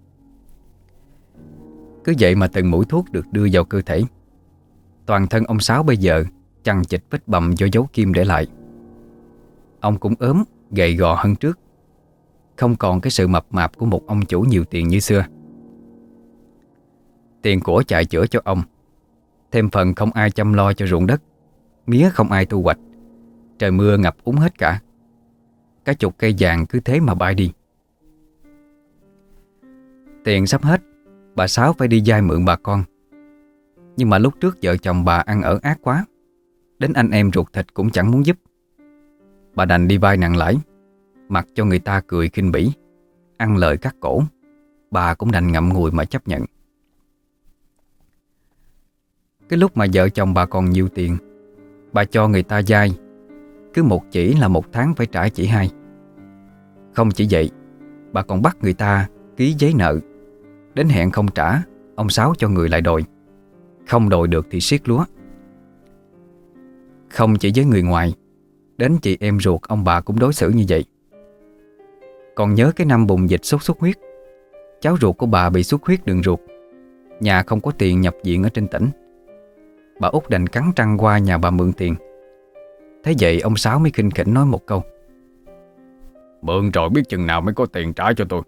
Cứ vậy mà từng mũi thuốc được đưa vào cơ thể. Toàn thân ông Sáu bây giờ chằng chịt vết bầm do dấu kim để lại. Ông cũng ốm, gầy gò hơn trước, không còn cái sự mập mạp của một ông chủ nhiều tiền như xưa. Tiền của chạy chữa cho ông, thêm phần không ai chăm lo cho ruộng đất, mía không ai thu hoạch, trời mưa ngập úng hết cả. Cả chục cây vàng cứ thế mà bay đi. Tiền sắp hết, bà Sáu phải đi vay mượn bà con. Nhưng mà lúc trước vợ chồng bà ăn ở ác quá, đến anh em ruột thịt cũng chẳng muốn giúp. Bà đành đi vay nặng lãi, mặc cho người ta cười khinh bỉ. ăn lời cắt cổ, bà cũng đành ngậm ngùi mà chấp nhận. Cái lúc mà vợ chồng bà còn nhiều tiền, bà cho người ta vay, cứ một chỉ là một tháng phải trả chỉ hai. Không chỉ vậy, bà còn bắt người ta ký giấy nợ. Đến hẹn không trả, ông Sáu cho người lại đòi. Không đòi được thì siết lúa. Không chỉ với người ngoài, đến chị em ruột ông bà cũng đối xử như vậy. Còn nhớ cái năm bùng dịch sốt xuất huyết, cháu ruột của bà bị xuất huyết đường ruột, nhà không có tiền nhập viện ở trên tỉnh. Bà Út đành cắn răng qua nhà bà mượn tiền. Thế vậy ông Sáu mới khinh khỉnh nói một câu: Mượn rồi biết chừng nào mới có tiền trả cho tôi.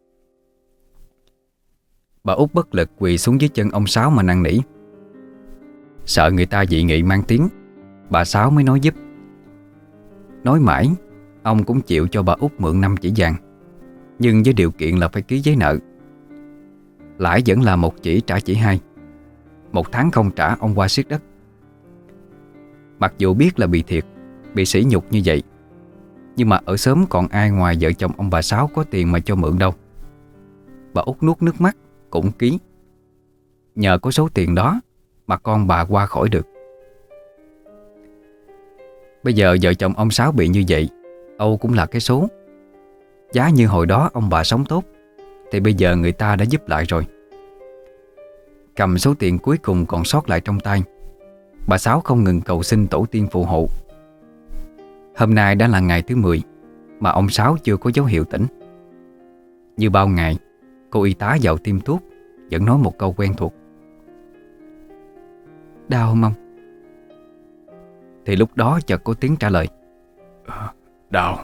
Bà Út bất lực quỳ xuống dưới chân ông Sáu mà năn nỉ. Sợ người ta dị nghị mang tiếng, bà Sáu mới nói giúp. Nói mãi, ông cũng chịu cho bà Út mượn năm chỉ vàng, nhưng với điều kiện là phải ký giấy nợ. Lãi vẫn là một chỉ trả chỉ hai. Một tháng không trả ông qua siết đất. Mặc dù biết là bị thiệt, bị sỉ nhục như vậy, nhưng mà ở xóm còn ai ngoài vợ chồng ông bà Sáu có tiền mà cho mượn đâu. Bà Út nuốt nước mắt cũng ký. Nhờ có số tiền đó mà con bà qua khỏi được. Bây giờ vợ chồng ông Sáu bị như vậy, Âu cũng là cái số. Giá như hồi đó ông bà sống tốt, thì bây giờ người ta đã giúp lại rồi. Cầm số tiền cuối cùng còn sót lại trong tay, bà Sáu không ngừng cầu xin tổ tiên phù hộ. Hôm nay đã là ngày thứ mười mà ông Sáu chưa có dấu hiệu tỉnh. Như bao ngày, cô y tá vào tiêm thuốc vẫn nói một câu quen thuộc: Đau không ông? Thì lúc đó chợt có tiếng trả lời: Đau.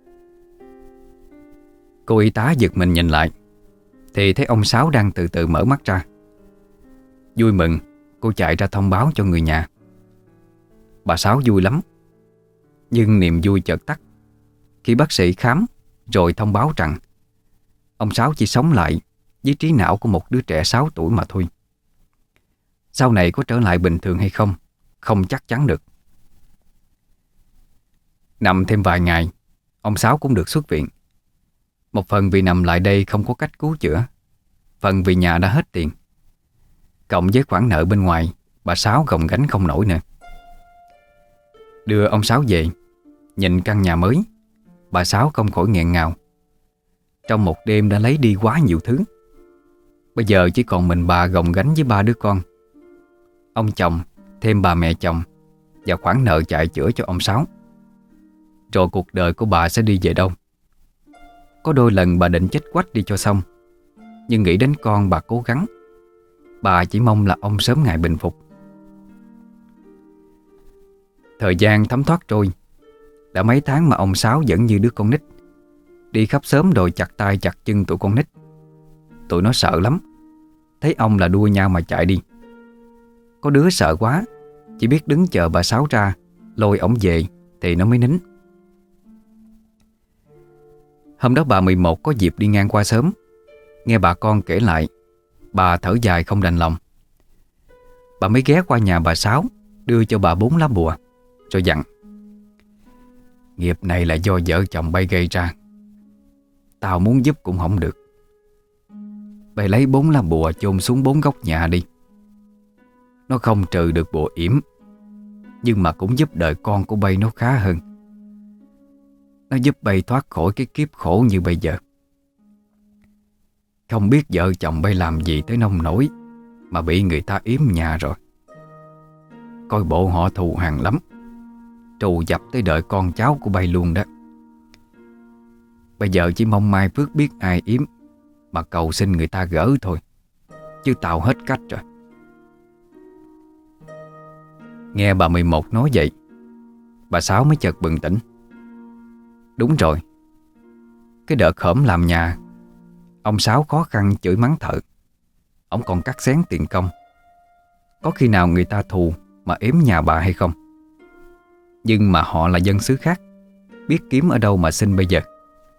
Cô y tá giật mình nhìn lại, thì thấy ông Sáu đang từ từ mở mắt ra. Vui mừng, cô chạy ra thông báo cho người nhà. Bà Sáu vui lắm. Nhưng niềm vui chợt tắt khi bác sĩ khám rồi thông báo rằng ông Sáu chỉ sống lại với trí não của một đứa trẻ sáu tuổi mà thôi. Sau này có trở lại bình thường hay không, không chắc chắn được. Nằm thêm vài ngày, ông Sáu cũng được xuất viện. Một phần vì nằm lại đây không có cách cứu chữa, phần vì nhà đã hết tiền. Cộng với khoản nợ bên ngoài, bà Sáu gồng gánh không nổi nữa. Đưa ông Sáu về, nhìn căn nhà mới, bà Sáu không khỏi nghẹn ngào. Trong một đêm đã lấy đi quá nhiều thứ. Bây giờ chỉ còn mình bà gồng gánh với ba đứa con, ông chồng, thêm bà mẹ chồng và khoản nợ chạy chữa cho ông Sáu. Rồi cuộc đời của bà sẽ đi về đâu? Có đôi lần bà định chết quách đi cho xong, nhưng nghĩ đến con bà cố gắng. Bà chỉ mong là ông sớm ngày bình phục. Thời gian thấm thoát trôi. Đã mấy tháng mà ông Sáu vẫn như đứa con nít, đi khắp xóm đòi chặt tay chặt chân tụi con nít. Tụi nó sợ lắm, thấy ông là đua nhau mà chạy đi. Có đứa sợ quá, chỉ biết đứng chờ bà Sáu ra lôi ổng về thì nó mới nín. Hôm đó bà mười một có dịp đi ngang qua xóm, nghe bà con kể lại, bà thở dài không đành lòng. Bà mới ghé qua nhà bà Sáu, đưa cho bà bốn lá bùa, rồi dặn: Nghiệp này là do vợ chồng bay gây ra, tao muốn giúp cũng không được. Bay lấy bốn lá bùa chôn xuống bốn góc nhà đi. Nó không trừ được bùa yểm, nhưng mà cũng giúp đời con của bay nó khá hơn. Nó giúp bay thoát khỏi cái kiếp khổ như bây giờ. Không biết vợ chồng bay làm gì tới nông nổi mà bị người ta yếm nhà rồi. Coi bộ họ thù hằn lắm, trù dập tới đời con cháu của bay luôn đó. Bây giờ chỉ mong mai phước biết ai yếm mà cầu xin người ta gỡ thôi, chứ tao hết cách rồi. Nghe bà mười một nói vậy, bà Sáu mới chợt bừng tỉnh. Đúng rồi, cái đợt hổm làm nhà, ông Sáu khó khăn chửi mắng thợ, ông còn cắt xén tiền công. Có khi nào người ta thù mà ếm nhà bà hay không? Nhưng mà họ là dân xứ khác, biết kiếm ở đâu mà xin bây giờ.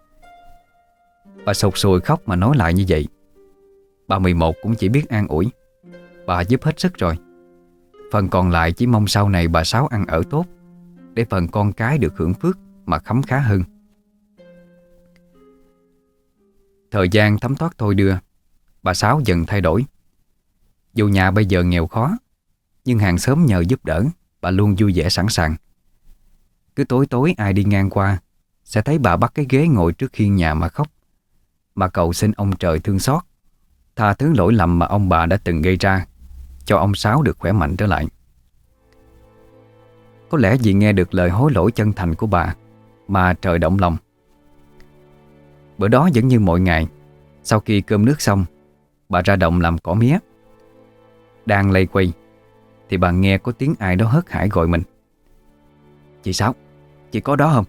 Bà sụt sùi khóc mà nói lại như vậy. Bà mười một cũng chỉ biết an ủi: Bà giúp hết sức rồi, phần còn lại chỉ mong sau này bà Sáu ăn ở tốt, để phần con cái được hưởng phước mà khấm khá hơn. Thời gian thấm thoát thôi đưa, bà Sáu dần thay đổi. Dù nhà bây giờ nghèo khó, nhưng hàng xóm nhờ giúp đỡ, bà luôn vui vẻ sẵn sàng. Cứ tối tối ai đi ngang qua sẽ thấy bà bắt cái ghế ngồi trước khiên nhà mà khóc, mà cầu xin ông trời thương xót, tha thứ lỗi lầm mà ông bà đã từng gây ra, cho ông Sáu được khỏe mạnh trở lại. Có lẽ vì nghe được lời hối lỗi chân thành của bà mà trời động lòng. Bữa đó vẫn như mọi ngày, sau khi cơm nước xong, bà ra đồng làm cỏ mía. Đang lây quay thì bà nghe có tiếng ai đó hớt hải gọi mình. "Chị Sáu, chị có đó không?"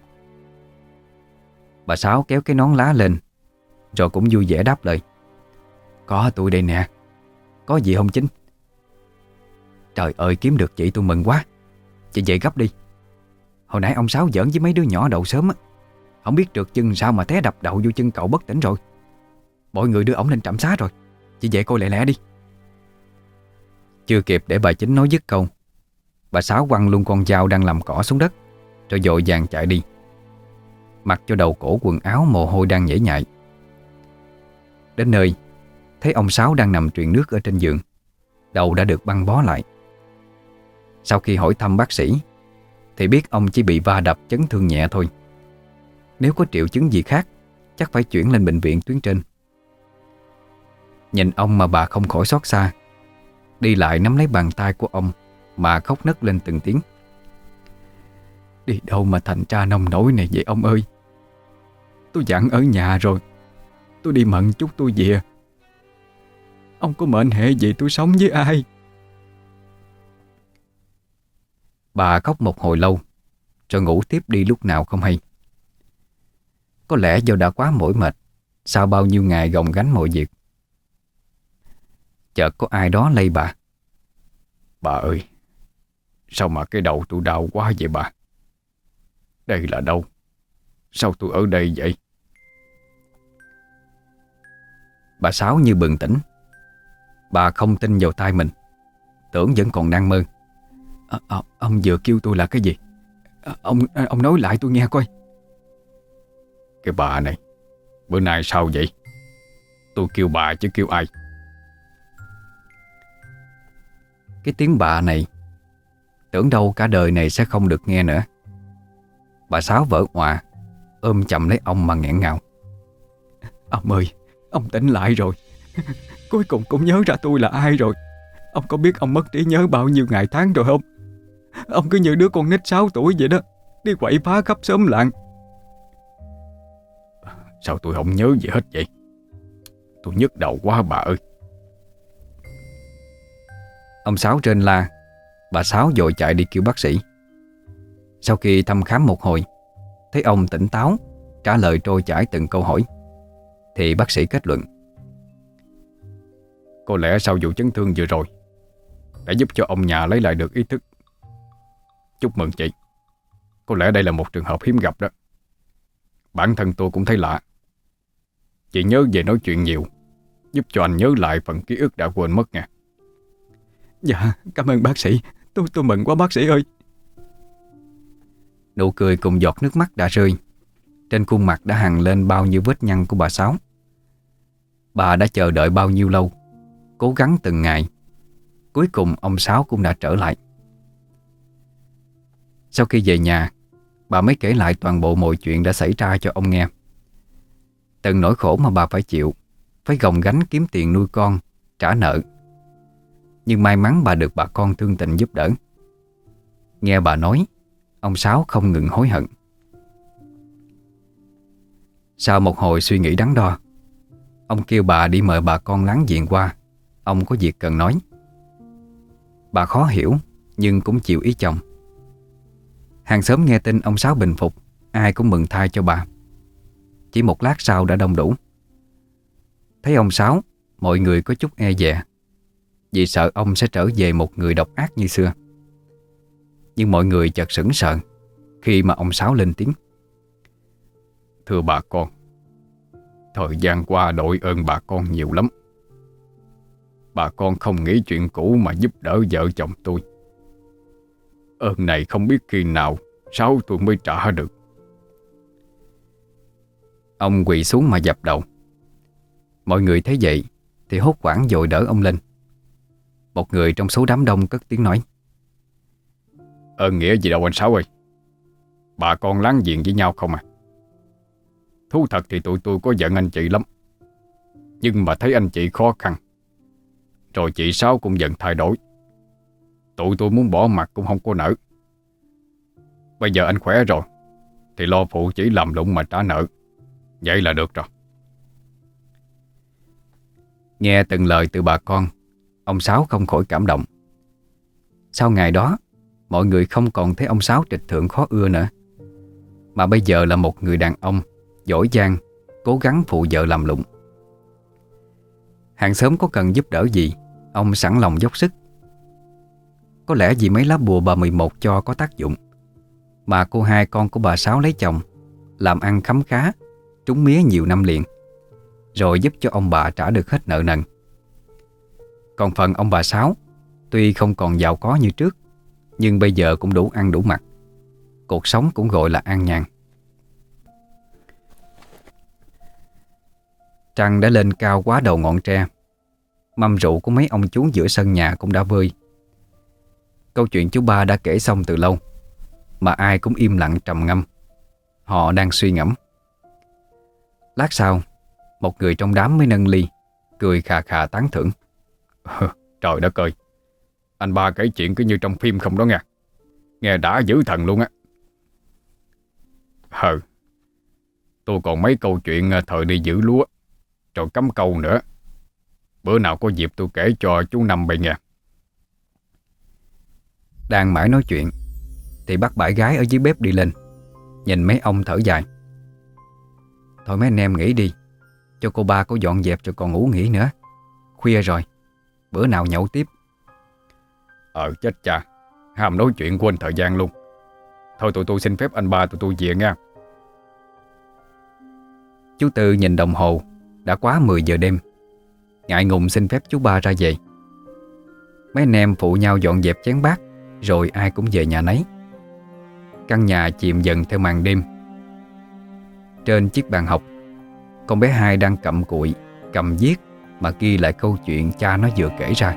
Bà Sáu kéo cái nón lá lên, rồi cũng vui vẻ đáp lời. "Có, tôi đây nè. Có gì không Chính?" "Trời ơi, kiếm được chị tôi mừng quá. Chị dậy gấp đi. Hồi nãy ông Sáu giỡn với mấy đứa nhỏ đầu sớm á, không biết trượt chân sao mà té đập đầu vô chân cậu bất tỉnh rồi. Mọi người đưa ổng lên trạm xá rồi. Chị dậy coi lẹ lẹ đi." Chưa kịp để bà Chính nói dứt câu, bà Sáu quăng luôn con dao đang làm cỏ xuống đất, rồi vội vàng chạy đi, mặc cho đầu cổ quần áo mồ hôi đang nhễ nhại. Đến nơi, thấy ông Sáu đang nằm truyền nước ở trên giường, đầu đã được băng bó lại. Sau khi hỏi thăm bác sĩ thì biết ông chỉ bị va đập chấn thương nhẹ thôi. Nếu có triệu chứng gì khác chắc phải chuyển lên bệnh viện tuyến trên. Nhìn ông mà bà không khỏi xót xa, đi lại nắm lấy bàn tay của ông mà khóc nấc lên từng tiếng. "Đi đâu mà thành ra nông nổi này vậy ông ơi. Tôi dặn ở nhà rồi, tôi đi mận chút tôi về. Ông có mệnh hệ gì tôi sống với ai?" Bà khóc một hồi lâu, rồi ngủ tiếp đi lúc nào không hay. Có lẽ do đã quá mỏi mệt sau bao nhiêu ngày gồng gánh mọi việc. Chợt có ai đó lay bà. "Bà ơi, sao mà cái đầu tôi đau quá vậy bà? Đây là đâu? Sao tôi ở đây vậy?" Bà Sáu như bừng tỉnh. Bà không tin vào tai mình, tưởng vẫn còn đang mơ. À, à, "Ông vừa kêu tôi là cái gì? À, ông à, ông nói lại tôi nghe coi." "Cái bà này, bữa nay sao vậy? Tôi kêu bà chứ kêu ai?" Cái tiếng bà này tưởng đâu cả đời này sẽ không được nghe nữa. Bà Sáu vỡ òa, ôm chầm lấy ông mà nghẹn ngào. "Ông ơi, ông tỉnh lại rồi. Cuối cùng cũng nhớ ra tôi là ai rồi. Ông có biết ông mất trí nhớ bao nhiêu ngày tháng rồi không? Ông cứ như đứa con nít sáu tuổi vậy đó, đi quậy phá khắp xóm làng." "Sao tôi không nhớ gì hết vậy? Tôi nhức đầu quá bà ơi." Ông Sáu trên la. Bà Sáu vội chạy đi kêu bác sĩ. Sau khi thăm khám một hồi, thấy ông tỉnh táo, trả lời trôi chảy từng câu hỏi, thì bác sĩ kết luận: "Có lẽ sau vụ chấn thương vừa rồi đã giúp cho ông nhà lấy lại được ý thức. Chúc mừng chị. Có lẽ đây là một trường hợp hiếm gặp đó. Bản thân tôi cũng thấy lạ. Chị nhớ về nói chuyện nhiều, giúp cho anh nhớ lại phần ký ức đã quên mất nha." "Dạ, cảm ơn bác sĩ. Tôi tôi mừng quá bác sĩ ơi." Nụ cười cùng giọt nước mắt đã rơi. Trên khuôn mặt đã hằn lên bao nhiêu vết nhăn của bà Sáu. Bà đã chờ đợi bao nhiêu lâu, cố gắng từng ngày. Cuối cùng ông Sáu cũng đã trở lại. Sau khi về nhà, bà mới kể lại toàn bộ mọi chuyện đã xảy ra cho ông nghe. Từng nỗi khổ mà bà phải chịu, phải gồng gánh kiếm tiền nuôi con, trả nợ. Nhưng may mắn bà được bà con thương tình giúp đỡ. Nghe bà nói, ông Sáu không ngừng hối hận. Sau một hồi suy nghĩ đắn đo, ông kêu bà đi mời bà con láng giềng qua. Ông có việc cần nói. Bà khó hiểu nhưng cũng chịu ý chồng. Hàng xóm nghe tin ông Sáu bình phục, ai cũng mừng thay cho bà. Chỉ một lát sau đã đông đủ. Thấy ông Sáu, mọi người có chút e dè, vì sợ ông sẽ trở về một người độc ác như xưa. Nhưng mọi người chợt sững sờ khi mà ông Sáu lên tiếng: "Thưa bà con, thời gian qua đội ơn bà con nhiều lắm. Bà con không nghĩ chuyện cũ mà giúp đỡ vợ chồng tôi. Ơn này không biết khi nào Sáu tôi mới trả được." Ông quỳ xuống mà dập đầu. Mọi người thấy vậy thì hốt hoảng dội đỡ ông lên. Một người trong số đám đông cất tiếng nói: Ơn nghĩa gì đâu anh Sáu ơi. Bà con láng giềng với nhau không à. Thú thật thì tụi tôi có giận anh chị lắm, nhưng mà thấy anh chị khó khăn, rồi chị Sáu cũng dần thay đổi. Tụi tôi muốn bỏ mặt cũng không có nỡ. Bây giờ anh khỏe rồi thì lo phụ chỉ làm lụng mà trả nợ, vậy là được rồi. Nghe từng lời từ bà con, ông Sáu không khỏi cảm động. Sau ngày đó, mọi người không còn thấy ông Sáu trịch thượng khó ưa nữa, mà bây giờ là một người đàn ông giỏi giang, cố gắng phụ vợ làm lụng. Hàng xóm có cần giúp đỡ gì, ông sẵn lòng dốc sức. Có lẽ vì mấy lá bùa bà mười một cho có tác dụng, mà cô hai con của bà Sáu lấy chồng, làm ăn khấm khá, trúng mía nhiều năm liền, rồi giúp cho ông bà trả được hết nợ nần. Còn phần ông bà Sáu, tuy không còn giàu có như trước, nhưng bây giờ cũng đủ ăn đủ mặc, cuộc sống cũng gọi là an nhàn. Trăng đã lên cao quá đầu ngọn tre. Mâm rượu của mấy ông chú giữa sân nhà cũng đã vơi. Câu chuyện chú ba đã kể xong từ lâu, mà ai cũng im lặng trầm ngâm. Họ đang suy ngẫm. Lát sau, một người trong đám mới nâng ly, cười khà khà tán thưởng: Trời đất ơi, anh ba kể chuyện cứ như trong phim không đó nghe. Nghe đã dữ thần luôn á. Hờ, tôi còn mấy câu chuyện thời đi giữ lúa, rồi cắm câu nữa. Bữa nào có dịp tôi kể cho chú Năm bày nghe. Đang mãi nói chuyện thì bác bãi gái ở dưới bếp đi lên, nhìn mấy ông thở dài: Thôi mấy anh em nghỉ đi, cho cô ba có dọn dẹp cho còn ngủ nghỉ nữa. Khuya rồi, bữa nào nhậu tiếp. Ờ chết cha, ham nói chuyện quên thời gian luôn. Thôi tụi tôi xin phép anh ba tụi tôi về nha. Chú Tư nhìn đồng hồ, đã quá mười giờ đêm, ngại ngùng xin phép chú ba ra về. Mấy anh em phụ nhau dọn dẹp chén bát, rồi ai cũng về nhà nấy. Căn nhà chìm dần theo màn đêm. Trên chiếc bàn học, con bé Hai đang cặm cụi, cầm viết mà ghi lại câu chuyện cha nó vừa kể ra.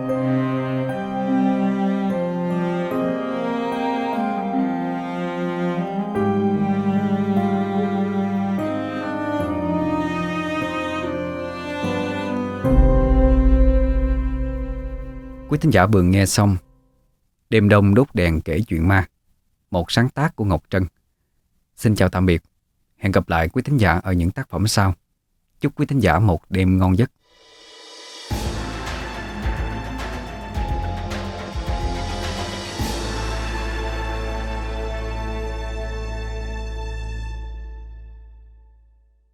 Quý thính giả vừa nghe xong Đêm Đông Đốt Đèn Kể Chuyện Ma, một sáng tác của Ngọc Trân. Xin chào tạm biệt. Hẹn gặp lại quý thính giả ở những tác phẩm sau. Chúc quý thính giả một đêm ngon giấc.